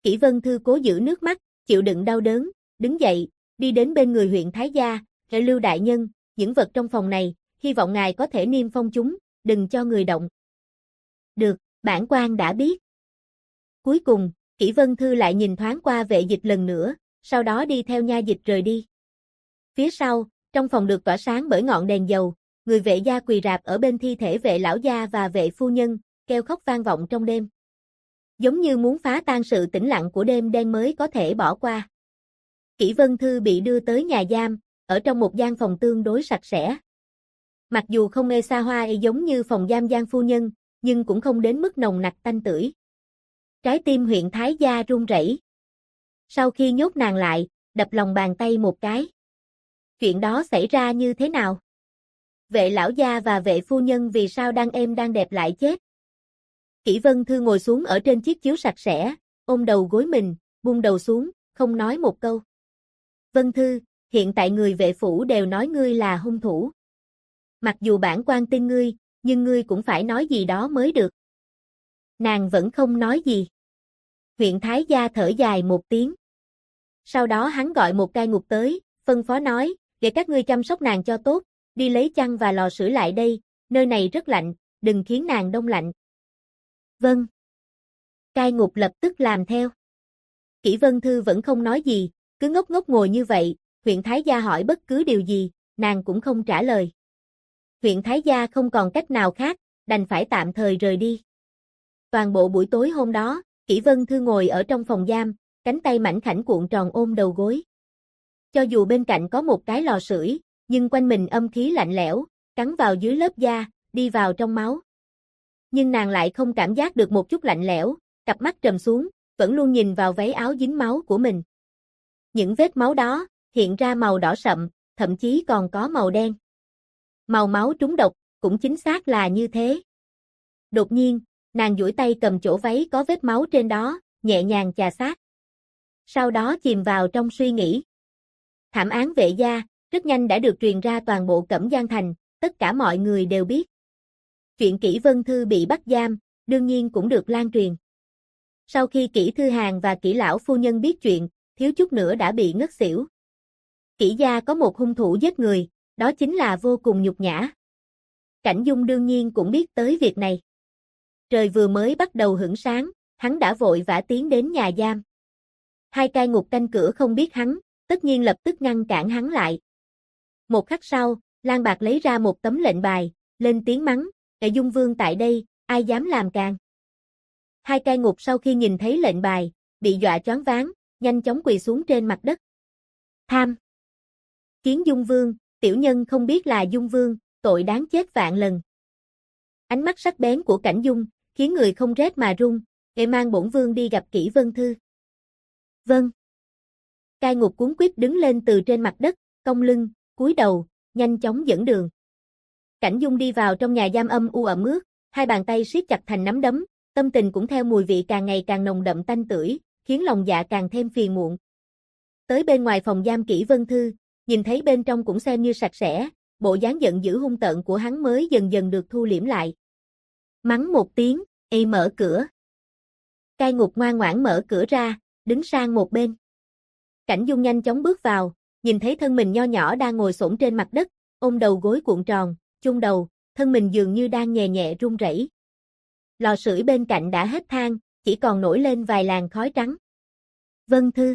Kỷ Vân Thư cố giữ nước mắt, chịu đựng đau đớn, đứng dậy, đi đến bên người huyện Thái gia, Lưu đại nhân, những vật trong phòng này, hy vọng ngài có thể niêm phong chúng, đừng cho người động. Được, bản quan đã biết. Cuối cùng, Kỷ Vân Thư lại nhìn thoáng qua Vệ Dịch lần nữa, sau đó đi theo nha dịch rời đi. Phía sau, trong phòng được tỏa sáng bởi ngọn đèn dầu, người Vệ gia quỳ rạp ở bên thi thể Vệ lão gia và Vệ phu nhân, kêu khóc vang vọng trong đêm. Giống như muốn phá tan sự tĩnh lặng của đêm đen mới có thể bỏ qua. Kỷ Vân Thư bị đưa tới nhà giam, ở trong một gian phòng tương đối sạch sẽ. Mặc dù không ê xa hoa giống như phòng giam Giang phu nhân, nhưng cũng không đến mức nồng nặc tanh tưởi. Trái tim huyện Thái gia run rẩy. Sau khi nhốt nàng lại, đập lòng bàn tay một cái. Chuyện đó xảy ra như thế nào? Vệ lão gia và Vệ phu nhân vì sao đang êm đang đẹp lại chết? Kỷ Vân Thư ngồi xuống ở trên chiếc chiếu sạch sẽ, ôm đầu gối mình, buông đầu xuống, không nói một câu. Vân Thư, hiện tại người Vệ phủ đều nói ngươi là hung thủ. Mặc dù bản quan tin ngươi, nhưng ngươi cũng phải nói gì đó mới được. Nàng vẫn không nói gì. Huyện Thái gia thở dài một tiếng. Sau đó hắn gọi một cai ngục tới, phân phó nói, để các ngươi chăm sóc nàng cho tốt, đi lấy chăn và lò sưởi lại đây, nơi này rất lạnh, đừng khiến nàng đông lạnh. Vâng. Cai ngục lập tức làm theo. Kỷ Vân Thư vẫn không nói gì, cứ ngốc ngốc ngồi như vậy, huyện Thái gia hỏi bất cứ điều gì, nàng cũng không trả lời. Huyện Thái gia không còn cách nào khác, đành phải tạm thời rời đi. Toàn bộ buổi tối hôm đó, Kỷ Vân Thư ngồi ở trong phòng giam, cánh tay mảnh khảnh cuộn tròn ôm đầu gối. Cho dù bên cạnh có một cái lò sưởi, nhưng quanh mình âm khí lạnh lẽo, cắn vào dưới lớp da, đi vào trong máu. Nhưng nàng lại không cảm giác được một chút lạnh lẽo, cặp mắt trầm xuống, vẫn luôn nhìn vào váy áo dính máu của mình. Những vết máu đó, hiện ra màu đỏ sậm, thậm chí còn có màu đen. Màu máu trúng độc, cũng chính xác là như thế. Đột nhiên, nàng duỗi tay cầm chỗ váy có vết máu trên đó, nhẹ nhàng chà sát. Sau đó chìm vào trong suy nghĩ. Thảm án Vệ gia, rất nhanh đã được truyền ra toàn bộ Cẩm Giang thành, tất cả mọi người đều biết. Chuyện Kỷ Vân Thư bị bắt giam, đương nhiên cũng được lan truyền. Sau khi Kỷ Thư Hàn và Kỷ lão phu nhân biết chuyện, thiếu chút nữa đã bị ngất xỉu. Kỷ gia có một hung thủ giết người, đó chính là vô cùng nhục nhã. Cảnh Dung đương nhiên cũng biết tới việc này. Trời vừa mới bắt đầu hửng sáng, hắn đã vội vã tiến đến nhà giam. Hai cai ngục canh cửa không biết hắn, tất nhiên lập tức ngăn cản hắn lại. Một khắc sau, Lan Bạc lấy ra một tấm lệnh bài, lên tiếng mắng, Dung Vương tại đây, ai dám làm càn. Hai cai ngục sau khi nhìn thấy lệnh bài, bị dọa choáng váng, nhanh chóng quỳ xuống trên mặt đất. Tham! Kiến Dung Vương, tiểu nhân không biết là Dung Vương, tội đáng chết vạn lần. Ánh mắt sắc bén của Cảnh Dung, khiến người không rét mà run, mang bổn vương đi gặp Kỷ Vân Thư. Vâng. Cai ngục cuống quýt đứng lên từ trên mặt đất, cong lưng, cúi đầu, nhanh chóng dẫn đường. Cảnh Dung đi vào trong nhà giam âm u ẩm ướt, hai bàn tay siết chặt thành nắm đấm, tâm tình cũng theo mùi vị càng ngày càng nồng đậm tanh tưởi, khiến lòng dạ càng thêm phiền muộn. Tới bên ngoài phòng giam Kỷ Vân Thư, nhìn thấy bên trong cũng xem như sạch sẽ, bộ dáng giận dữ hung tợn của hắn mới dần dần được thu liễm lại. Mắng một tiếng, mở cửa. Cai ngục ngoan ngoãn mở cửa ra, đứng sang một bên. Cảnh Dung nhanh chóng bước vào, nhìn thấy thân mình nho nhỏ đang ngồi xổm trên mặt đất, ôm đầu gối cuộn tròn, chôn đầu, thân mình dường như đang nhẹ nhẹ run rẩy. Lò sưởi bên cạnh đã hết than, chỉ còn nổi lên vài làn khói trắng. Vân Thư.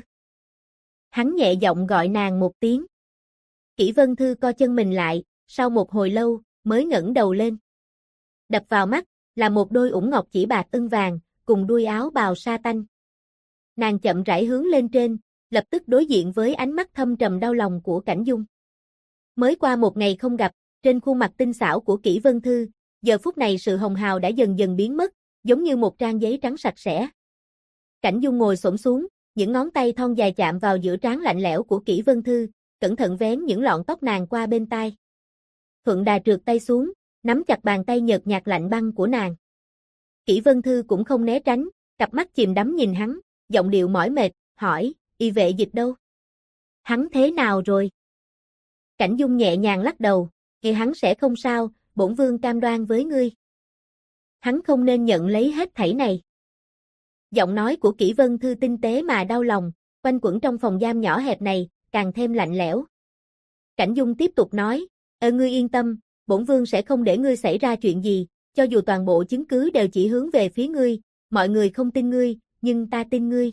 Hắn nhẹ giọng gọi nàng một tiếng. Kỷ Vân Thư co chân mình lại, sau một hồi lâu, mới ngẩng đầu lên. Đập vào mắt, là một đôi ủng ngọc chỉ bạc ưng vàng, cùng đuôi áo bào sa tanh. Nàng chậm rãi hướng lên trên, lập tức đối diện với ánh mắt thâm trầm đau lòng của Cảnh Dung. Mới qua một ngày không gặp, trên khuôn mặt tinh xảo của Kỷ Vân Thư, giờ phút này sự hồng hào đã dần dần biến mất, giống như một trang giấy trắng sạch sẽ. Cảnh Dung ngồi xổm xuống, những ngón tay thon dài chạm vào giữa trán lạnh lẽo của Kỷ Vân Thư, cẩn thận vén những lọn tóc nàng qua bên tai. Thuận đà trượt tay xuống, nắm chặt bàn tay nhợt nhạt lạnh băng của nàng. Kỷ Vân Thư cũng không né tránh, cặp mắt chìm đắm nhìn hắn, giọng điệu mỏi mệt, hỏi, Y Vệ Dịch đâu? Hắn thế nào rồi? Cảnh Dung nhẹ nhàng lắc đầu, hắn sẽ không sao, bổn vương cam đoan với ngươi. Hắn không nên nhận lấy hết thảy này. Giọng nói của Kỷ Vân Thư tinh tế mà đau lòng, quanh quẩn trong phòng giam nhỏ hẹp này, càng thêm lạnh lẽo. Cảnh Dung tiếp tục nói, ngươi yên tâm, bổn vương sẽ không để ngươi xảy ra chuyện gì, cho dù toàn bộ chứng cứ đều chỉ hướng về phía ngươi, mọi người không tin ngươi, nhưng ta tin ngươi.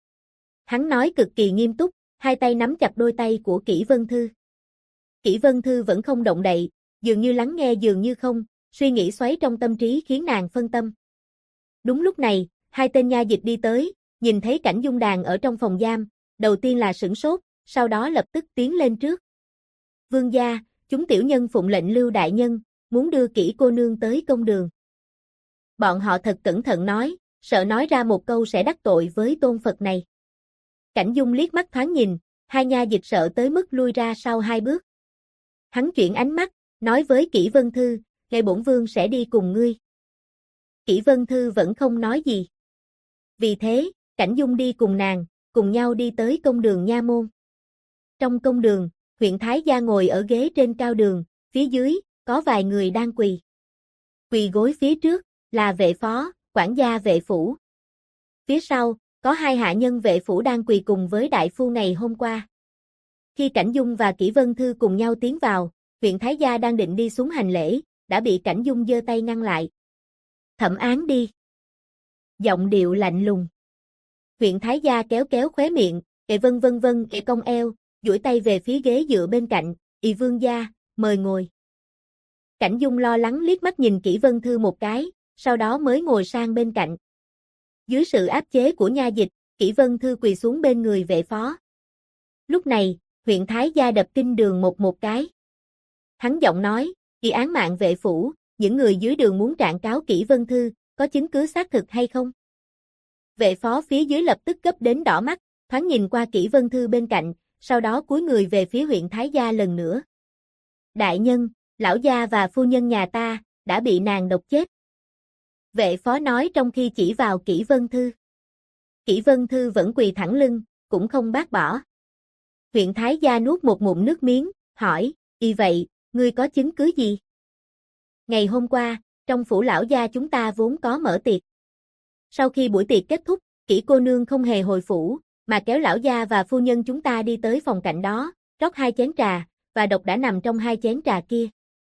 Hắn nói cực kỳ nghiêm túc, hai tay nắm chặt đôi tay của Kỷ Vân Thư. Kỷ Vân Thư vẫn không động đậy, dường như lắng nghe dường như không, suy nghĩ xoáy trong tâm trí khiến nàng phân tâm. Đúng lúc này, hai tên nha dịch đi tới, nhìn thấy Cảnh Dung đàn ở trong phòng giam, đầu tiên là sửng sốt, sau đó lập tức tiến lên trước. Vương gia, chúng tiểu nhân phụng lệnh Lưu đại nhân, muốn đưa Kỷ cô nương tới công đường. Bọn họ thật cẩn thận nói, sợ nói ra một câu sẽ đắc tội với tôn Phật này. Cảnh Dung liếc mắt thoáng nhìn, hai nha dịch sợ tới mức lui ra sau hai bước. Hắn chuyển ánh mắt, nói với Kỷ Vân Thư, ngày bổn vương sẽ đi cùng ngươi. Kỷ Vân Thư vẫn không nói gì. Vì thế, Cảnh Dung đi cùng nàng, cùng nhau đi tới công đường nha môn. Trong công đường, huyện Thái gia ngồi ở ghế trên cao đường, phía dưới, có vài người đang quỳ. Quỳ gối phía trước, là vệ phó, quản gia vệ phủ. Phía sau, có hai hạ nhân vệ phủ đang quỳ cùng với đại phu ngày hôm qua. Khi Cảnh Dung và Kỷ Vân Thư cùng nhau tiến vào, huyện Thái gia đang định đi xuống hành lễ, đã bị Cảnh Dung giơ tay ngăn lại. Thẩm án đi. Giọng điệu lạnh lùng. Huyện Thái gia kéo kéo khóe miệng, vân, cong eo, duỗi tay về phía ghế dựa bên cạnh, vương gia, mời ngồi. Cảnh Dung lo lắng liếc mắt nhìn Kỷ Vân Thư một cái, sau đó mới ngồi sang bên cạnh. Dưới sự áp chế của nha dịch, Kỷ Vân Thư quỳ xuống bên người vệ phó. Lúc này, huyện Thái gia đập kinh đường một cái. Hắn giọng nói, án mạng vệ phủ, những người dưới đường muốn trạng cáo Kỷ Vân Thư, có chứng cứ xác thực hay không? Vệ phó phía dưới lập tức gấp đến đỏ mắt, thoáng nhìn qua Kỷ Vân Thư bên cạnh, sau đó cúi người về phía huyện Thái gia lần nữa. Đại nhân, lão gia và phu nhân nhà ta, đã bị nàng độc chết. Vệ phó nói trong khi chỉ vào Kỷ Vân Thư. Kỷ Vân Thư vẫn quỳ thẳng lưng, cũng không bác bỏ. Huyện Thái gia nuốt một ngụm nước miếng, hỏi, vậy, ngươi có chứng cứ gì? Ngày hôm qua, trong phủ lão gia chúng ta vốn có mở tiệc. Sau khi buổi tiệc kết thúc, Kỷ cô nương không hề hồi phủ, mà kéo lão gia và phu nhân chúng ta đi tới phòng cạnh đó, rót 2 chén trà, và độc đã nằm trong 2 chén trà kia.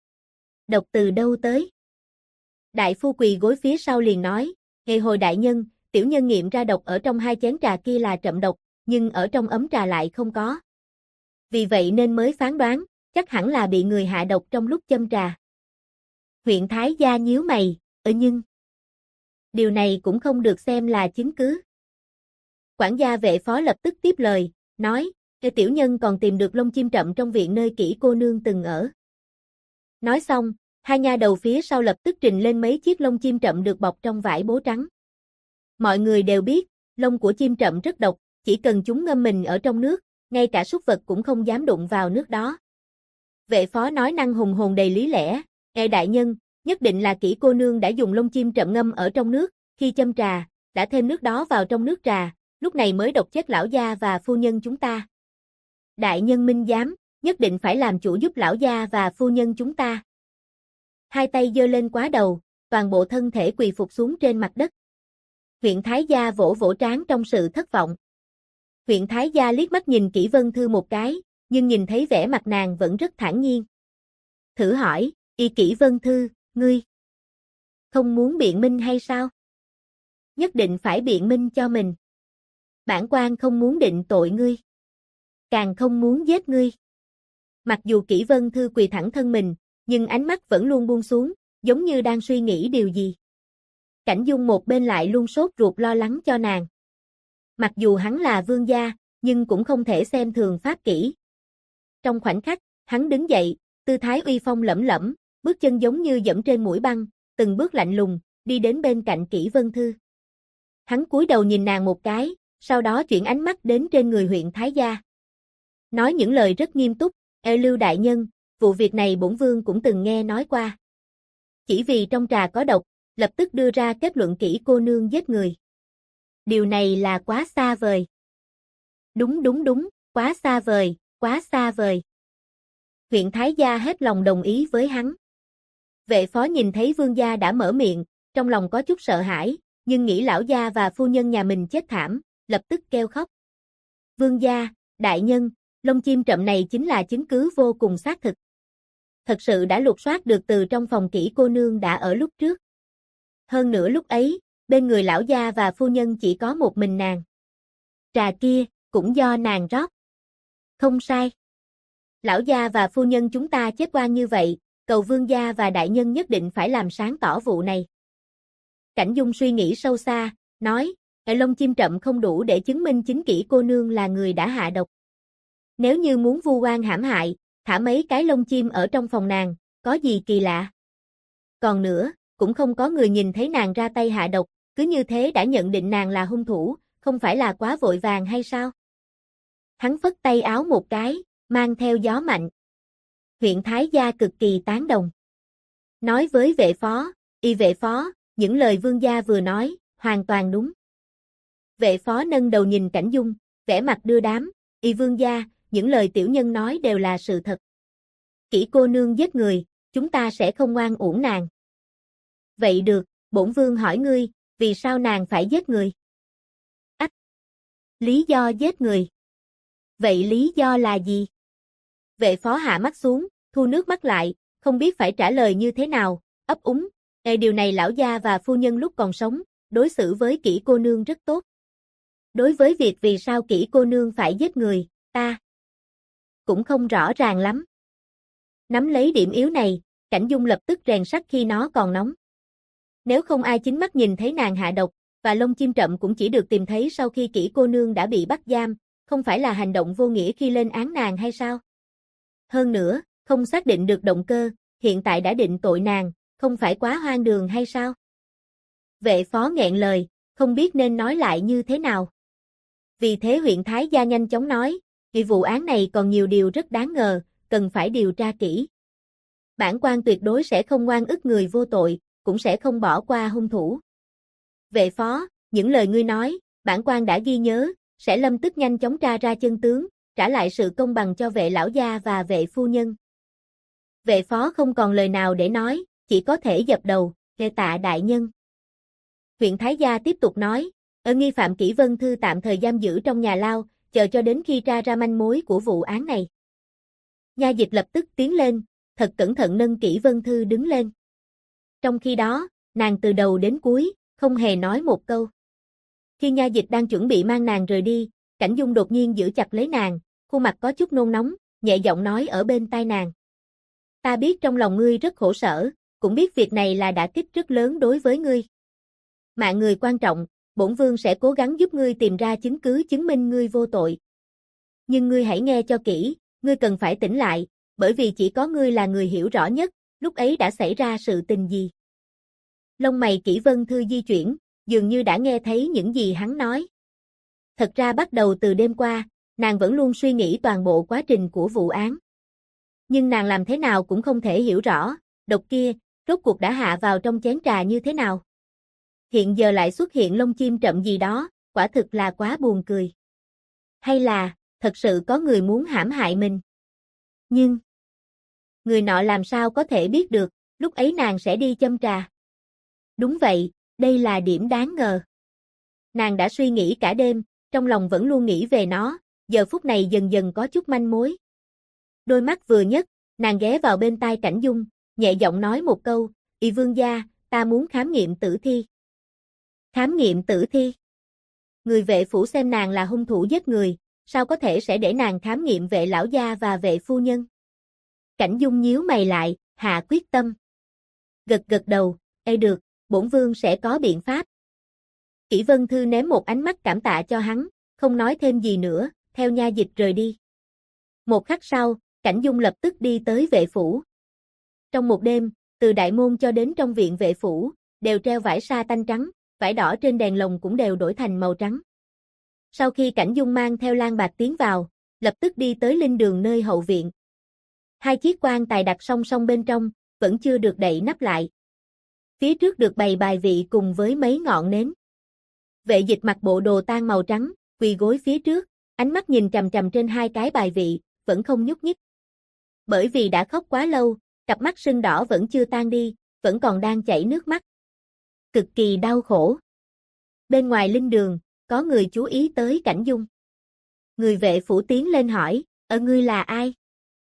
Độc từ đâu tới? Đại phu quỳ gối phía sau liền nói, hồi đại nhân, tiểu nhân nghiệm ra độc ở trong 2 chén trà kia là trậm độc, nhưng ở trong ấm trà lại không có. Vì vậy nên mới phán đoán, chắc hẳn là bị người hạ độc trong lúc châm trà. Huyện Thái gia nhíu mày, nhưng điều này cũng không được xem là chứng cứ. Quản gia vệ phó lập tức tiếp lời, nói, tiểu nhân còn tìm được lông chim trậm trong viện nơi Kỷ cô nương từng ở. Nói xong, hai nha đầu phía sau lập tức trình lên mấy chiếc lông chim trậm được bọc trong vải bố trắng. Mọi người đều biết, lông của chim trậm rất độc, chỉ cần chúng ngâm mình ở trong nước, ngay cả súc vật cũng không dám đụng vào nước đó. Vệ phó nói năng hùng hồn đầy lý lẽ, đại nhân, nhất định là Kỷ cô nương đã dùng lông chim trậm ngâm ở trong nước, khi châm trà, đã thêm nước đó vào trong nước trà, lúc này mới độc chết lão gia và phu nhân chúng ta. Đại nhân minh giám, nhất định phải làm chủ giúp lão gia và phu nhân chúng ta. Hai tay giơ lên quá đầu, toàn bộ thân thể quỳ phục xuống trên mặt đất. Huyện Thái gia vỗ vỗ trán trong sự thất vọng. Huyện Thái gia liếc mắt nhìn Kỷ Vân Thư một cái, nhưng nhìn thấy vẻ mặt nàng vẫn rất thản nhiên. Thử hỏi, Kỷ Vân Thư, ngươi không muốn biện minh hay sao? Nhất định phải biện minh cho mình. Bản quan không muốn định tội ngươi. Càng không muốn giết ngươi. Mặc dù Kỷ Vân Thư quỳ thẳng thân mình, nhưng ánh mắt vẫn luôn buông xuống, giống như đang suy nghĩ điều gì. Cảnh Dung một bên lại luôn sốt ruột lo lắng cho nàng. Mặc dù hắn là vương gia, nhưng cũng không thể xem thường pháp kỷ. Trong khoảnh khắc, hắn đứng dậy, tư thái uy phong lẫm lẫm, bước chân giống như dẫm trên mũi băng, từng bước lạnh lùng, đi đến bên cạnh Kỷ Vân Thư. Hắn cúi đầu nhìn nàng một cái, sau đó chuyển ánh mắt đến trên người huyện Thái gia. Nói những lời rất nghiêm túc, Lưu đại nhân, vụ việc này bổn vương cũng từng nghe nói qua. Chỉ vì trong trà có độc, lập tức đưa ra kết luận Kỷ cô nương giết người. Điều này là quá xa vời. Đúng, quá xa vời, quá xa vời. Huyện Thái gia hết lòng đồng ý với hắn. Vệ phó nhìn thấy vương gia đã mở miệng, trong lòng có chút sợ hãi, nhưng nghĩ lão gia và phu nhân nhà mình chết thảm, lập tức kêu khóc. Vương gia, đại nhân, lông chim trậm này chính là chứng cứ vô cùng xác thực. Thật sự đã lục soát được từ trong phòng kỹ cô nương đã ở lúc trước. Hơn nữa lúc ấy, bên người lão gia và phu nhân chỉ có một mình nàng. Trà kia, cũng do nàng rót. Không sai. Lão gia và phu nhân chúng ta chết oan như vậy, cầu vương gia và đại nhân nhất định phải làm sáng tỏ vụ này. Cảnh Dung suy nghĩ sâu xa, nói, lông chim trậm không đủ để chứng minh chính kỹ cô nương là người đã hạ độc. Nếu như muốn vu oan hãm hại, thả mấy cái lông chim ở trong phòng nàng, có gì kỳ lạ. Còn nữa, cũng không có người nhìn thấy nàng ra tay hạ độc, cứ như thế đã nhận định nàng là hung thủ, không phải là quá vội vàng hay sao? Hắn phất tay áo một cái, mang theo gió mạnh. Huyện Thái Gia cực kỳ tán đồng. Nói với vệ phó, vệ phó, những lời vương gia vừa nói, hoàn toàn đúng. Vệ phó nâng đầu nhìn Cảnh Dung, vẻ mặt đưa đám, vương gia, những lời tiểu nhân nói đều là sự thật. Kỹ cô nương giết người, chúng ta sẽ không oan uổng nàng. Vậy được, bổn vương hỏi ngươi, vì sao nàng phải giết người? Ách! Lý do giết người. Vậy lý do là gì? Vệ phó hạ mắt xuống, thu nước mắt lại, không biết phải trả lời như thế nào, ấp úng. Điều này lão gia và phu nhân lúc còn sống, đối xử với kỹ cô nương rất tốt. Đối với việc vì sao kỹ cô nương phải giết người, ta cũng không rõ ràng lắm. Nắm lấy điểm yếu này, Cảnh Dung lập tức rèn sắt khi nó còn nóng. Nếu không ai chính mắt nhìn thấy nàng hạ độc, và lông chim trậm cũng chỉ được tìm thấy sau khi kỹ cô nương đã bị bắt giam, không phải là hành động vô nghĩa khi lên án nàng hay sao? Hơn nữa, không xác định được động cơ, hiện tại đã định tội nàng, không phải quá hoang đường hay sao? Vệ phó nghẹn lời, không biết nên nói lại như thế nào. Vì thế huyện Thái Gia nhanh chóng nói, vì vụ án này còn nhiều điều rất đáng ngờ, cần phải điều tra kỹ. Bản quan tuyệt đối sẽ không oan ức người vô tội, cũng sẽ không bỏ qua hung thủ. Vệ phó, những lời ngươi nói, bản quan đã ghi nhớ, sẽ lập tức nhanh chóng tra ra chân tướng, trả lại sự công bằng cho vệ lão gia và vệ phu nhân. Vệ phó không còn lời nào để nói, chỉ có thể dập đầu, nghe tạ đại nhân. Huyện Thái Gia tiếp tục nói, nghi phạm Kỷ Vân Thư tạm thời giam giữ trong nhà lao, chờ cho đến khi tra ra manh mối của vụ án này. Nha dịch lập tức tiến lên, thật cẩn thận nâng Kỷ Vân Thư đứng lên. Trong khi đó, nàng từ đầu đến cuối, không hề nói một câu. Khi nha dịch đang chuẩn bị mang nàng rời đi, Cảnh Dung đột nhiên giữ chặt lấy nàng, khuôn mặt có chút nôn nóng, nhẹ giọng nói ở bên tai nàng. Ta biết trong lòng ngươi rất khổ sở, cũng biết việc này là đả kích rất lớn đối với ngươi. Mạng người quan trọng, bổn vương sẽ cố gắng giúp ngươi tìm ra chứng cứ chứng minh ngươi vô tội. Nhưng ngươi hãy nghe cho kỹ, ngươi cần phải tỉnh lại, bởi vì chỉ có ngươi là người hiểu rõ nhất, lúc ấy đã xảy ra sự tình gì. Lông mày Kỷ Vân Thư di chuyển, dường như đã nghe thấy những gì hắn nói. Thật ra bắt đầu từ đêm qua, nàng vẫn luôn suy nghĩ toàn bộ quá trình của vụ án. Nhưng nàng làm thế nào cũng không thể hiểu rõ, độc kia, rốt cuộc đã hạ vào trong chén trà như thế nào. Hiện giờ lại xuất hiện lông chim trậm gì đó, quả thực là quá buồn cười. Hay là, thật sự có người muốn hãm hại mình. Nhưng, người nọ làm sao có thể biết được, lúc ấy nàng sẽ đi châm trà. Đúng vậy, đây là điểm đáng ngờ. Nàng đã suy nghĩ cả đêm, trong lòng vẫn luôn nghĩ về nó, giờ phút này dần dần có chút manh mối. Đôi mắt vừa nhấc, nàng ghé vào bên tai Cảnh Dung, nhẹ giọng nói một câu, vương gia, ta muốn khám nghiệm tử thi. Khám nghiệm tử thi? Người vệ phủ xem nàng là hung thủ giết người, sao có thể sẽ để nàng khám nghiệm vệ lão gia và vệ phu nhân? Cảnh Dung nhíu mày lại, hạ quyết tâm. Gật gật đầu, được, bổn vương sẽ có biện pháp. Kỷ Vân Thư ném một ánh mắt cảm tạ cho hắn, không nói thêm gì nữa, theo nha dịch rời đi. Một khắc sau, Cảnh Dung lập tức đi tới vệ phủ. Trong một đêm, từ đại môn cho đến trong viện vệ phủ, đều treo vải sa tanh trắng, vải đỏ trên đèn lồng cũng đều đổi thành màu trắng. Sau khi Cảnh Dung mang theo Lan Bạc tiến vào, lập tức đi tới linh đường nơi hậu viện. Hai chiếc quan tài đặt song song bên trong, vẫn chưa được đậy nắp lại. Phía trước được bày bài vị cùng với mấy ngọn nến. Vệ dịch mặc bộ đồ tang màu trắng, quỳ gối phía trước, ánh mắt nhìn chằm chằm trên hai cái bài vị, vẫn không nhúc nhích. Bởi vì đã khóc quá lâu, cặp mắt sưng đỏ vẫn chưa tan đi, vẫn còn đang chảy nước mắt. Cực kỳ đau khổ. Bên ngoài linh đường, có người chú ý tới Cảnh Dung. Người vệ phủ tiến lên hỏi, ngươi là ai?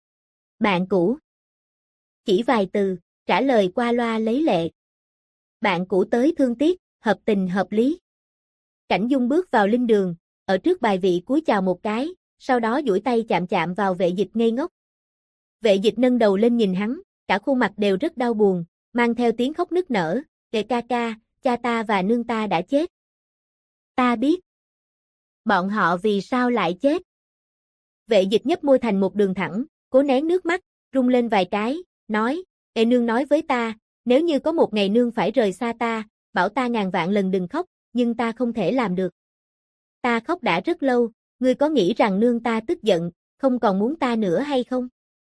Bạn cũ. Chỉ vài từ, trả lời qua loa lấy lệ. Bạn cũ tới thương tiếc, hợp tình hợp lý. Cảnh Dung bước vào linh đường, ở trước bài vị cúi chào một cái, sau đó duỗi tay chạm chạm vào Vệ Dịch ngây ngốc. Vệ Dịch nâng đầu lên nhìn hắn, cả khuôn mặt đều rất đau buồn, mang theo tiếng khóc nức nở, "Kệ ca ca, cha ta và nương ta đã chết." "Ta biết." "Bọn họ vì sao lại chết?" Vệ Dịch nhếch môi thành một đường thẳng, cố nén nước mắt, rung lên vài cái, nói, nương nói với ta, nếu như có một ngày nương phải rời xa ta, bảo ta ngàn vạn lần đừng khóc, nhưng ta không thể làm được. Ta khóc đã rất lâu, ngươi có nghĩ rằng nương ta tức giận, không còn muốn ta nữa hay không?"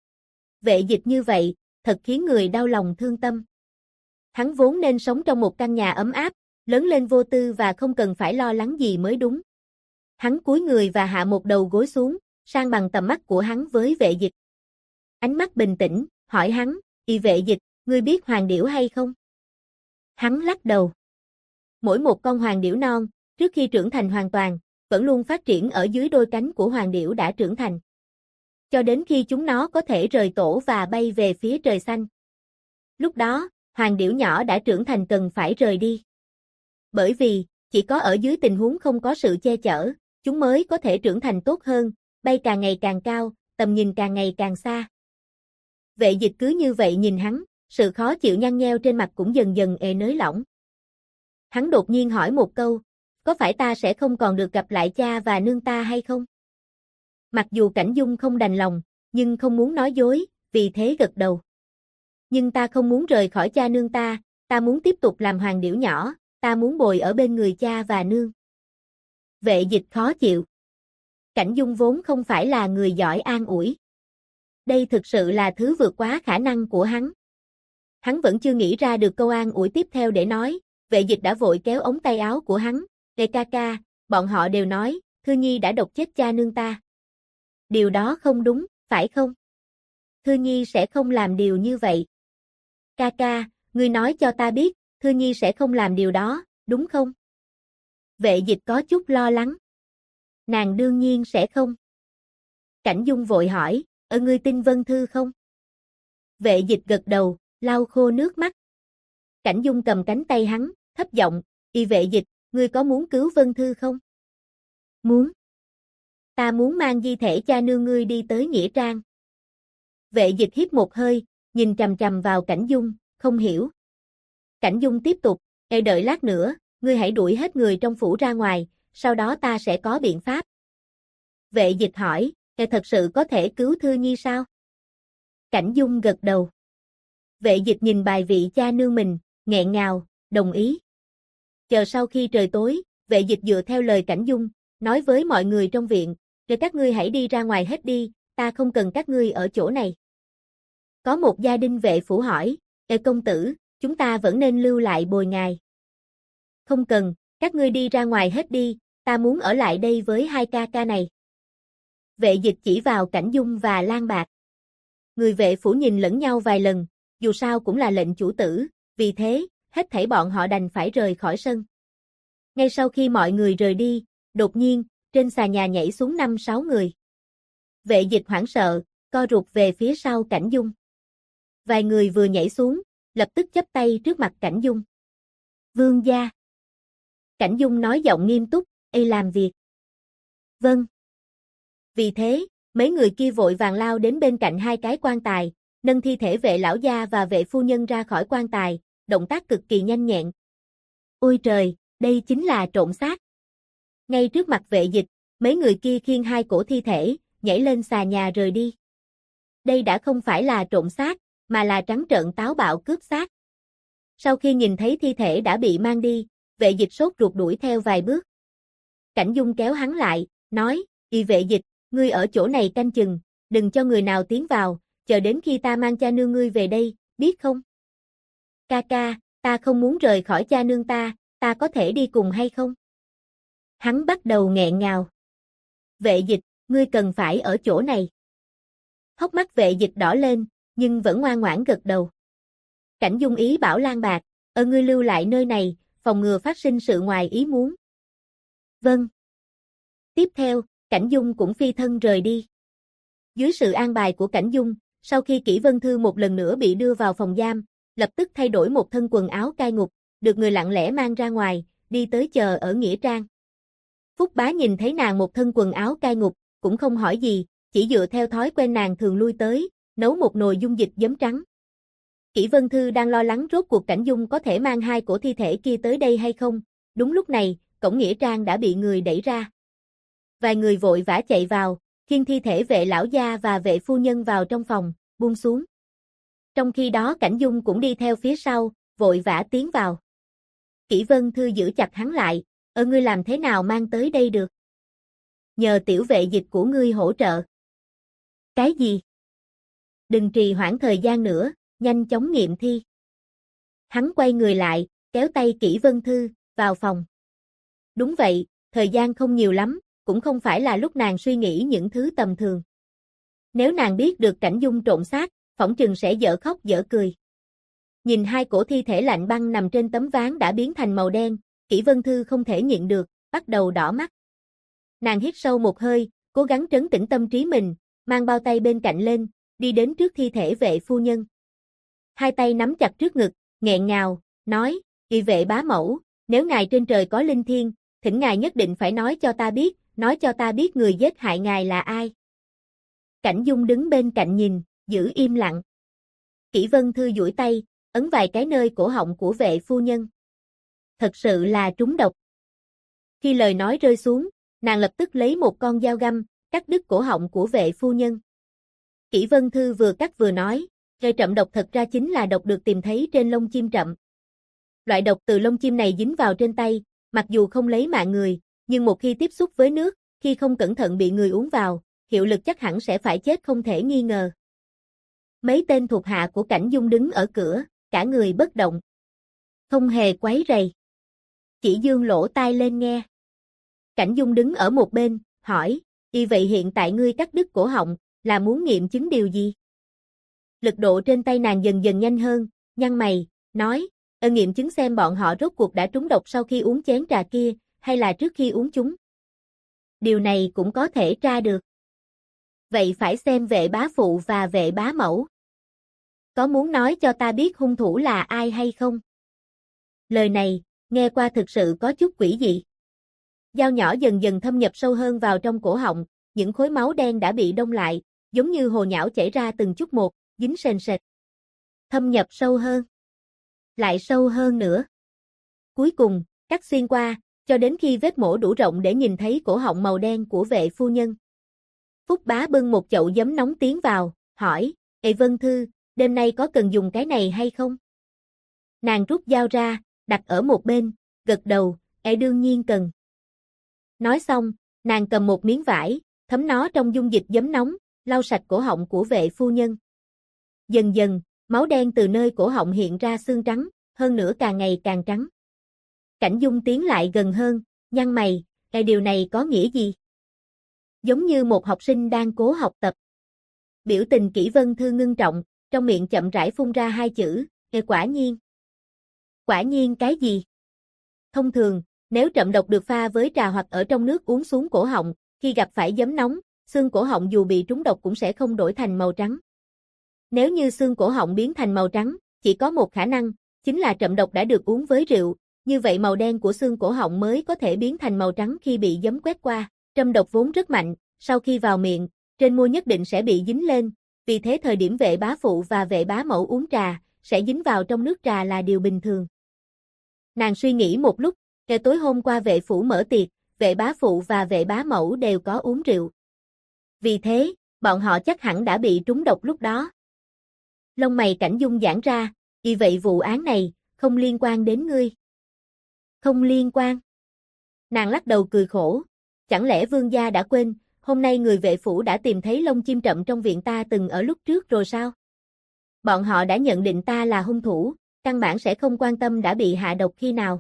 Vệ Dịch như vậy, thật khiến người đau lòng thương tâm. Hắn vốn nên sống trong một căn nhà ấm áp, lớn lên vô tư và không cần phải lo lắng gì mới đúng. Hắn cúi người và hạ một đầu gối xuống, sang bằng tầm mắt của hắn với Vệ Dịch. Ánh mắt bình tĩnh, hỏi hắn, Vệ Dịch, ngươi biết hoàng điểu hay không?" Hắn lắc đầu. Mỗi một con hoàng điểu non, trước khi trưởng thành hoàn toàn, vẫn luôn phát triển ở dưới đôi cánh của hoàng điểu đã trưởng thành. Cho đến khi chúng nó có thể rời tổ và bay về phía trời xanh. Lúc đó, hoàng điểu nhỏ đã trưởng thành cần phải rời đi. Bởi vì, chỉ có ở dưới tình huống không có sự che chở, chúng mới có thể trưởng thành tốt hơn, bay càng ngày càng cao, tầm nhìn càng ngày càng xa. Vệ Dịch cứ như vậy nhìn hắn, sự khó chịu nhăn nheo trên mặt cũng dần dần nới lỏng. Hắn đột nhiên hỏi một câu, có phải ta sẽ không còn được gặp lại cha và nương ta hay không? Mặc dù Cảnh Dung không đành lòng, nhưng không muốn nói dối, vì thế gật đầu. Nhưng ta không muốn rời khỏi cha nương ta muốn tiếp tục làm hoàng điểu nhỏ, ta muốn bồi ở bên người cha và nương. Vệ Dịch khó chịu. Cảnh Dung vốn không phải là người giỏi an ủi. Đây thực sự là thứ vượt quá khả năng của hắn. Hắn vẫn chưa nghĩ ra được câu an ủi tiếp theo để nói, Vệ Dịch đã vội kéo ống tay áo của hắn, "Nè ca ca, bọn họ đều nói, Thư Nhi đã độc chết cha nương ta. Điều đó không đúng, phải không? Thư Nhi sẽ không làm điều như vậy. Ca ca, ngươi nói cho ta biết, Thư Nhi sẽ không làm điều đó, đúng không?" Vệ Dịch có chút lo lắng. "Nàng đương nhiên sẽ không." Cảnh Dung vội hỏi, "Ngươi tin Vân Thư không?" Vệ Dịch gật đầu, lau khô nước mắt. Cảnh Dung cầm cánh tay hắn, thấp giọng, Vệ Dịch, ngươi có muốn cứu Vân Thư không?" "Muốn. Ta muốn mang di thể cha nương ngươi đi tới Nghĩa Trang." Vệ Dịch hít một hơi, nhìn chằm chằm vào Cảnh Dung, không hiểu. Cảnh Dung tiếp tục, đợi lát nữa, ngươi hãy đuổi hết người trong phủ ra ngoài, sau đó ta sẽ có biện pháp." Vệ Dịch hỏi, thật sự có thể cứu Thư Nhi sao? Cảnh Dung gật đầu. Vệ Dịch nhìn bài vị cha nương mình, nghẹn ngào, đồng ý. Chờ sau khi trời tối, Vệ Dịch dựa theo lời Cảnh Dung, nói với mọi người trong viện, rồi các ngươi hãy đi ra ngoài hết đi, ta không cần các ngươi ở chỗ này. Có một gia đình vệ phủ hỏi, công tử, chúng ta vẫn nên lưu lại bồi ngài. Không cần, các ngươi đi ra ngoài hết đi, ta muốn ở lại đây với hai ca ca này. Vệ Dịch chỉ vào Cảnh Dung và Lan Bạc. Người vệ phủ nhìn lẫn nhau vài lần, dù sao cũng là lệnh chủ tử, vì thế, hết thảy bọn họ đành phải rời khỏi sân. Ngay sau khi mọi người rời đi, đột nhiên, trên xà nhà nhảy xuống 5-6 người. Vệ Dịch hoảng sợ, co rụt về phía sau Cảnh Dung. Vài người vừa nhảy xuống, lập tức chắp tay trước mặt Cảnh Dung. "Vương gia." Cảnh Dung nói giọng nghiêm túc, làm việc." "Vâng." Vì thế, mấy người kia vội vàng lao đến bên cạnh hai cái quan tài, nâng thi thể Vệ lão gia và Vệ phu nhân ra khỏi quan tài, động tác cực kỳ nhanh nhẹn. Ôi trời, đây chính là trộm xác. Ngay trước mặt Vệ Dịch, mấy người kia khiêng hai cổ thi thể, nhảy lên xà nhà rời đi. Đây đã không phải là trộm xác, mà là trắng trợn táo bạo cướp xác. Sau khi nhìn thấy thi thể đã bị mang đi, Vệ Dịch sốt ruột đuổi theo vài bước. Cảnh Dung kéo hắn lại, nói, Vệ Dịch, ngươi ở chỗ này canh chừng, đừng cho người nào tiến vào, chờ đến khi ta mang cha nương ngươi về đây, biết không?" "Ca ca, ta không muốn rời khỏi cha nương ta có thể đi cùng hay không?" Hắn bắt đầu nghẹn ngào. "Vệ Dịch, ngươi cần phải ở chỗ này." Hốc mắt Vệ Dịch đỏ lên, nhưng vẫn ngoan ngoãn gật đầu. Cảnh Dung ý bảo Lan Bạc, ngươi lưu lại nơi này, phòng ngừa phát sinh sự ngoài ý muốn, Vâng. Tiếp theo, Cảnh Dung cũng phi thân rời đi. Dưới sự an bài của Cảnh Dung, sau khi Kỷ Vân Thư một lần nữa bị đưa vào phòng giam, lập tức thay đổi một thân quần áo cai ngục, được người lặng lẽ mang ra ngoài, đi tới chờ ở nghĩa trang. Phúc Bá nhìn thấy nàng một thân quần áo cai ngục, cũng không hỏi gì, chỉ dựa theo thói quen nàng thường lui tới, nấu một nồi dung dịch giấm trắng. Kỷ Vân Thư đang lo lắng rốt cuộc Cảnh Dung có thể mang hai cổ thi thể kia tới đây hay không. Đúng lúc này, cổng nghĩa trang đã bị người đẩy ra. Vài người vội vã chạy vào, khiêng thi thể Vệ lão gia và Vệ phu nhân vào trong phòng, buông xuống. Trong khi đó Cảnh Dung cũng đi theo phía sau, vội vã tiến vào. Kỷ Vân Thư giữ chặt hắn lại, ngươi làm thế nào mang tới đây được? Nhờ tiểu vệ dịch của ngươi hỗ trợ. Cái gì? Đừng trì hoãn thời gian nữa, nhanh chóng nghiệm thi. Hắn quay người lại, kéo tay Kỷ Vân Thư, vào phòng. Đúng vậy, thời gian không nhiều lắm, cũng không phải là lúc nàng suy nghĩ những thứ tầm thường. Nếu nàng biết được Cảnh Dung trộn xác, phỏng chừng sẽ dở khóc dở cười. Nhìn hai cổ thi thể lạnh băng nằm trên tấm ván đã biến thành màu đen, Kỷ Vân Thư không thể nhịn được, bắt đầu đỏ mắt. Nàng hít sâu một hơi, cố gắng trấn tĩnh tâm trí mình, mang bao tay bên cạnh lên, đi đến trước thi thể Vệ phu nhân. Hai tay nắm chặt trước ngực, nghẹn ngào, nói, "Y Vệ bá mẫu, nếu ngài trên trời có linh thiêng, thỉnh ngài nhất định phải nói cho ta biết người giết hại ngài là ai." Cảnh Dung đứng bên cạnh nhìn, giữ im lặng. Kỷ Vân Thư duỗi tay, ấn vài cái nơi cổ họng của Vệ phu nhân. Thật sự là trúng độc. Khi lời nói rơi xuống, nàng lập tức lấy một con dao găm, cắt đứt cổ họng của Vệ phu nhân. Kỷ Vân Thư vừa cắt vừa nói, trầm độc thật ra chính là độc được tìm thấy trên lông chim trậm. Loại độc từ lông chim này dính vào trên tay, mặc dù không lấy mạng người, nhưng một khi tiếp xúc với nước, khi không cẩn thận bị người uống vào, hiệu lực chắc hẳn sẽ phải chết không thể nghi ngờ. Mấy tên thuộc hạ của Cảnh Dung đứng ở cửa, cả người bất động. Không hề quấy rầy. Chỉ dương lỗ tai lên nghe. Cảnh Dung đứng ở một bên, hỏi, "Y vậy hiện tại ngươi cắt đứt cổ họng, là muốn nghiệm chứng điều gì?" Lực độ trên tay nàng dần dần nhanh hơn, nhăn mày, nói, "Nghiệm chứng xem bọn họ rốt cuộc đã trúng độc sau khi uống chén trà kia, hay là trước khi uống chúng." Điều này cũng có thể tra được. Vậy phải xem Vệ bá phụ và Vệ bá mẫu. Có muốn nói cho ta biết hung thủ là ai hay không? Lời này, nghe qua thực sự có chút quỷ dị. Dao nhỏ dần dần thâm nhập sâu hơn vào trong cổ họng, những khối máu đen đã bị đông lại, giống như hồ nhão chảy ra từng chút một, dính sền sệt. Thâm nhập sâu hơn. Lại sâu hơn nữa. Cuối cùng, cắt xuyên qua, cho đến khi vết mổ đủ rộng để nhìn thấy cổ họng màu đen của Vệ phu nhân. Phúc Bá bưng một chậu giấm nóng tiến vào, hỏi, "Ê Vân Thư, đêm nay có cần dùng cái này hay không?" Nàng rút dao ra, đặt ở một bên, gật đầu, đương nhiên cần." Nói xong, nàng cầm một miếng vải, thấm nó trong dung dịch giấm nóng, lau sạch cổ họng của Vệ phu nhân. Dần dần, máu đen từ nơi cổ họng hiện ra xương trắng, hơn nữa càng ngày càng trắng. Cảnh Dung tiến lại gần hơn, nhăn mày, điều này có nghĩa gì? Giống như một học sinh đang cố học tập. Biểu tình Kỷ Vân Thư ngưng trọng, trong miệng chậm rãi phun ra hai chữ, quả nhiên. Quả nhiên cái gì? Thông thường, nếu trầm độc được pha với trà hoặc ở trong nước uống xuống cổ họng, khi gặp phải giấm nóng, xương cổ họng dù bị trúng độc cũng sẽ không đổi thành màu trắng. Nếu như xương cổ họng biến thành màu trắng, chỉ có một khả năng, chính là trầm độc đã được uống với rượu, như vậy màu đen của xương cổ họng mới có thể biến thành màu trắng khi bị giấm quét qua. Trâm độc vốn rất mạnh, sau khi vào miệng, trên môi nhất định sẽ bị dính lên, vì thế thời điểm Vệ bá phụ và Vệ bá mẫu uống trà, sẽ dính vào trong nước trà là điều bình thường. Nàng suy nghĩ một lúc, tối hôm qua Vệ phủ mở tiệc, Vệ bá phụ và Vệ bá mẫu đều có uống rượu. Vì thế, bọn họ chắc hẳn đã bị trúng độc lúc đó. Lông mày Cảnh Dung giãn ra, "Vì vậy vụ án này, không liên quan đến ngươi." "Không liên quan." Nàng lắc đầu cười khổ, "Chẳng lẽ vương gia đã quên, hôm nay người Vệ phủ đã tìm thấy lông chim trậm trong viện ta từng ở lúc trước rồi sao? Bọn họ đã nhận định ta là hung thủ, căn bản sẽ không quan tâm đã bị hạ độc khi nào."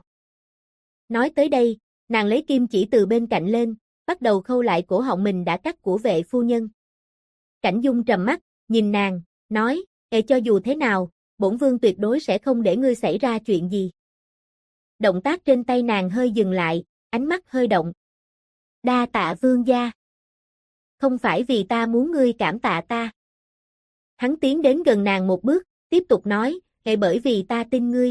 Nói tới đây, nàng lấy kim chỉ từ bên cạnh lên, bắt đầu khâu lại cổ họng mình đã cắt của Vệ phu nhân. Cảnh Dung trầm mắt, nhìn nàng, nói, cho dù thế nào, bổn vương tuyệt đối sẽ không để ngươi xảy ra chuyện gì." Động tác trên tay nàng hơi dừng lại, ánh mắt hơi động. Đa tạ vương gia. Không phải vì ta muốn ngươi cảm tạ ta. Hắn tiến đến gần nàng một bước, tiếp tục nói, bởi vì ta tin ngươi.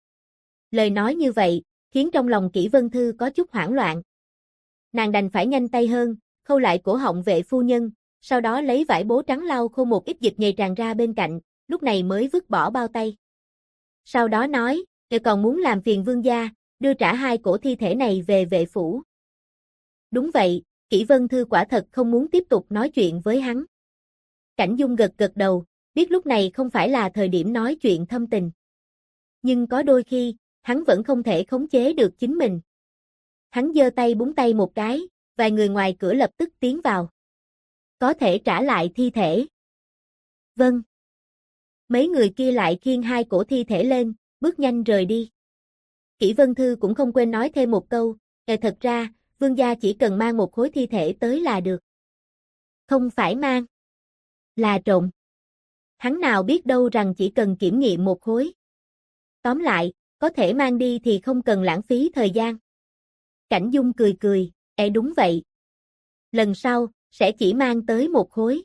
Lời nói như vậy, khiến trong lòng Kỷ Vân Thư có chút hoảng loạn. Nàng đành phải nhanh tay hơn, khâu lại cổ họng vệ phu nhân, sau đó lấy vải bố trắng lau khô một ít dịch nhầy tràn ra bên cạnh, lúc này mới vứt bỏ bao tay. Sau đó nói, còn muốn làm phiền vương gia, đưa trả hai cổ thi thể này về vệ phủ. Đúng vậy, Kỷ Vân Thư quả thật không muốn tiếp tục nói chuyện với hắn. Cảnh Dung gật gật đầu, biết lúc này không phải là thời điểm nói chuyện thâm tình. Nhưng có đôi khi, hắn vẫn không thể khống chế được chính mình. Hắn giơ tay búng tay một cái, vài người ngoài cửa lập tức tiến vào. Có thể trả lại thi thể. Vâng. Mấy người kia lại khiêng hai cổ thi thể lên, bước nhanh rời đi. Kỷ Vân Thư cũng không quên nói thêm một câu, thật ra, vương gia chỉ cần mang một khối thi thể tới là được. Không phải mang. Là trộm. Hắn nào biết đâu rằng chỉ cần kiểm nghiệm một khối. Tóm lại, có thể mang đi thì không cần lãng phí thời gian. Cảnh Dung cười cười, đúng vậy. Lần sau, sẽ chỉ mang tới một khối.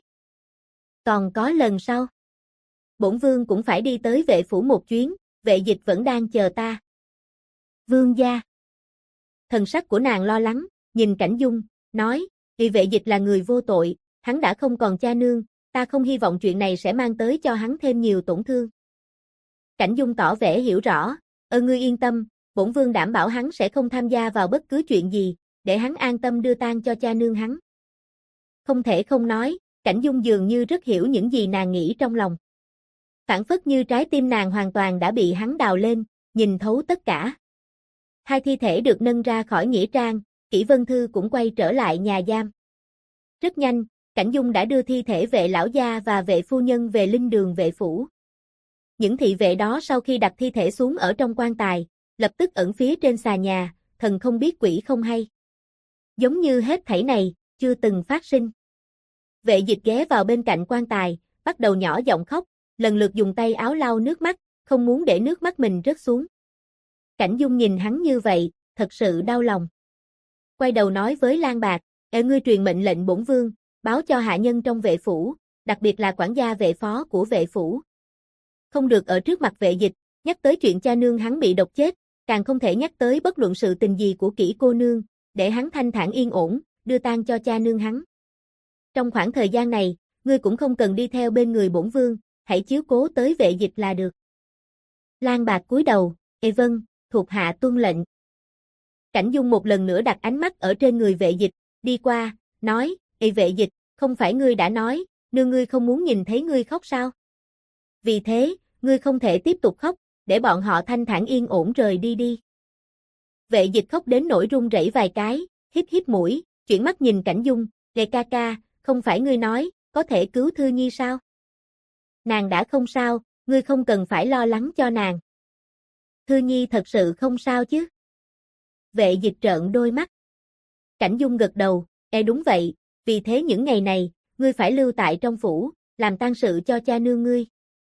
Còn có lần sau. Bổn vương cũng phải đi tới vệ phủ một chuyến, vệ dịch vẫn đang chờ ta. Vương gia. Thần sắc của nàng lo lắng, nhìn Cảnh Dung, nói, vì vệ dịch là người vô tội, hắn đã không còn cha nương, ta không hy vọng chuyện này sẽ mang tới cho hắn thêm nhiều tổn thương. Cảnh Dung tỏ vẻ hiểu rõ, ngươi yên tâm, bổn vương đảm bảo hắn sẽ không tham gia vào bất cứ chuyện gì, để hắn an tâm đưa tang cho cha nương hắn. Không thể không nói, Cảnh Dung dường như rất hiểu những gì nàng nghĩ trong lòng. Phảng phất như trái tim nàng hoàn toàn đã bị hắn đào lên, nhìn thấu tất cả. Hai thi thể được nâng ra khỏi nghĩa trang, Kỷ Vân Thư cũng quay trở lại nhà giam. Rất nhanh, Cảnh Dung đã đưa thi thể vệ lão gia và vệ phu nhân về linh đường vệ phủ. Những thị vệ đó sau khi đặt thi thể xuống ở trong quan tài, lập tức ẩn phía trên xà nhà, thần không biết quỷ không hay. Giống như hết thảy này, chưa từng phát sinh. Vệ dịch ghé vào bên cạnh quan tài, bắt đầu nhỏ giọng khóc, lần lượt dùng tay áo lau nước mắt, không muốn để nước mắt mình rớt xuống. Cảnh Dung nhìn hắn như vậy, thật sự đau lòng. Quay đầu nói với Lang Bạc, ngươi truyền mệnh lệnh bổn vương, báo cho hạ nhân trong vệ phủ, đặc biệt là quản gia vệ phó của vệ phủ. Không được ở trước mặt vệ dịch, nhắc tới chuyện cha nương hắn bị độc chết, càng không thể nhắc tới bất luận sự tình gì của Kỷ cô nương, để hắn thanh thản yên ổn, đưa tang cho cha nương hắn. Trong khoảng thời gian này, ngươi cũng không cần đi theo bên người bổn vương, hãy chiếu cố tới vệ dịch là được. Lang Bạc cúi đầu, vâng, thuộc hạ tuân lệnh. Cảnh Dung một lần nữa đặt ánh mắt ở trên người vệ dịch, đi qua, nói, vệ dịch, không phải ngươi đã nói, nương ngươi không muốn nhìn thấy ngươi khóc sao? Vì thế, ngươi không thể tiếp tục khóc, để bọn họ thanh thản yên ổn rời đi đi. Vệ dịch khóc đến nỗi run rẩy vài cái, hít hít mũi, chuyển mắt nhìn Cảnh Dung, ca ca, không phải ngươi nói, có thể cứu Thư Nhi sao? Nàng đã không sao, ngươi không cần phải lo lắng cho nàng. Thư Nhi thật sự không sao chứ? Vệ dịch trợn đôi mắt. Cảnh Dung gật đầu, đúng vậy, vì thế những ngày này, ngươi phải lưu tại trong phủ, làm tang sự cho cha nương ngươi.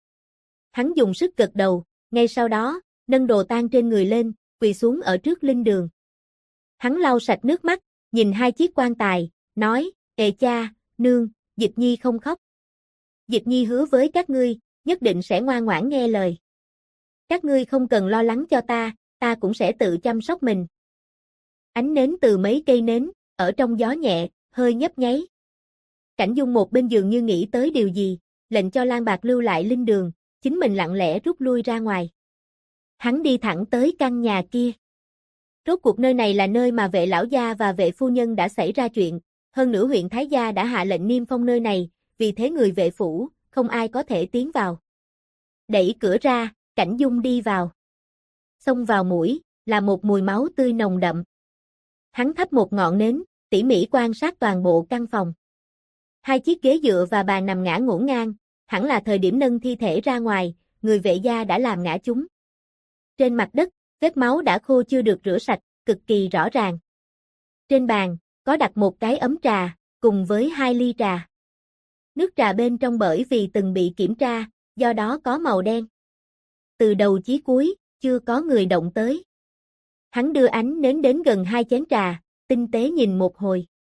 Hắn dùng sức gật đầu, ngay sau đó, nâng đồ tang trên người lên, quỳ xuống ở trước linh đường. Hắn lau sạch nước mắt, nhìn hai chiếc quan tài, nói, cha, nương, Dịch Nhi không khóc. Dịch Nhi hứa với các ngươi, nhất định sẽ ngoan ngoãn nghe lời. Các ngươi không cần lo lắng cho ta cũng sẽ tự chăm sóc mình. Ánh nến từ mấy cây nến, ở trong gió nhẹ, hơi nhấp nháy. Cảnh Dung một bên giường như nghĩ tới điều gì, lệnh cho Lang Bạc lưu lại linh đường, chính mình lặng lẽ rút lui ra ngoài. Hắn đi thẳng tới căn nhà kia. Rốt cuộc nơi này là nơi mà vệ lão gia và vệ phu nhân đã xảy ra chuyện, hơn nữa huyện Thái Gia đã hạ lệnh niêm phong nơi này, vì thế người vệ phủ, không ai có thể tiến vào. Đẩy cửa ra, Cảnh Dung đi vào. Xông vào mũi, là một mùi máu tươi nồng đậm. Hắn thắp một ngọn nến, tỉ mỉ quan sát toàn bộ căn phòng. Hai chiếc ghế dựa và bàn nằm ngả ngổn ngang, hẳn là thời điểm nâng thi thể ra ngoài, người vệ gia đã làm ngã chúng. Trên mặt đất, vết máu đã khô chưa được rửa sạch, cực kỳ rõ ràng. Trên bàn, có đặt một cái ấm trà, cùng với 2 ly trà. Nước trà bên trong bởi vì từng bị kiểm tra, do đó có màu đen. Từ đầu chí cuối, chưa có người động tới. Hắn đưa ánh nến đến gần 2 chén trà, tinh tế nhìn một hồi.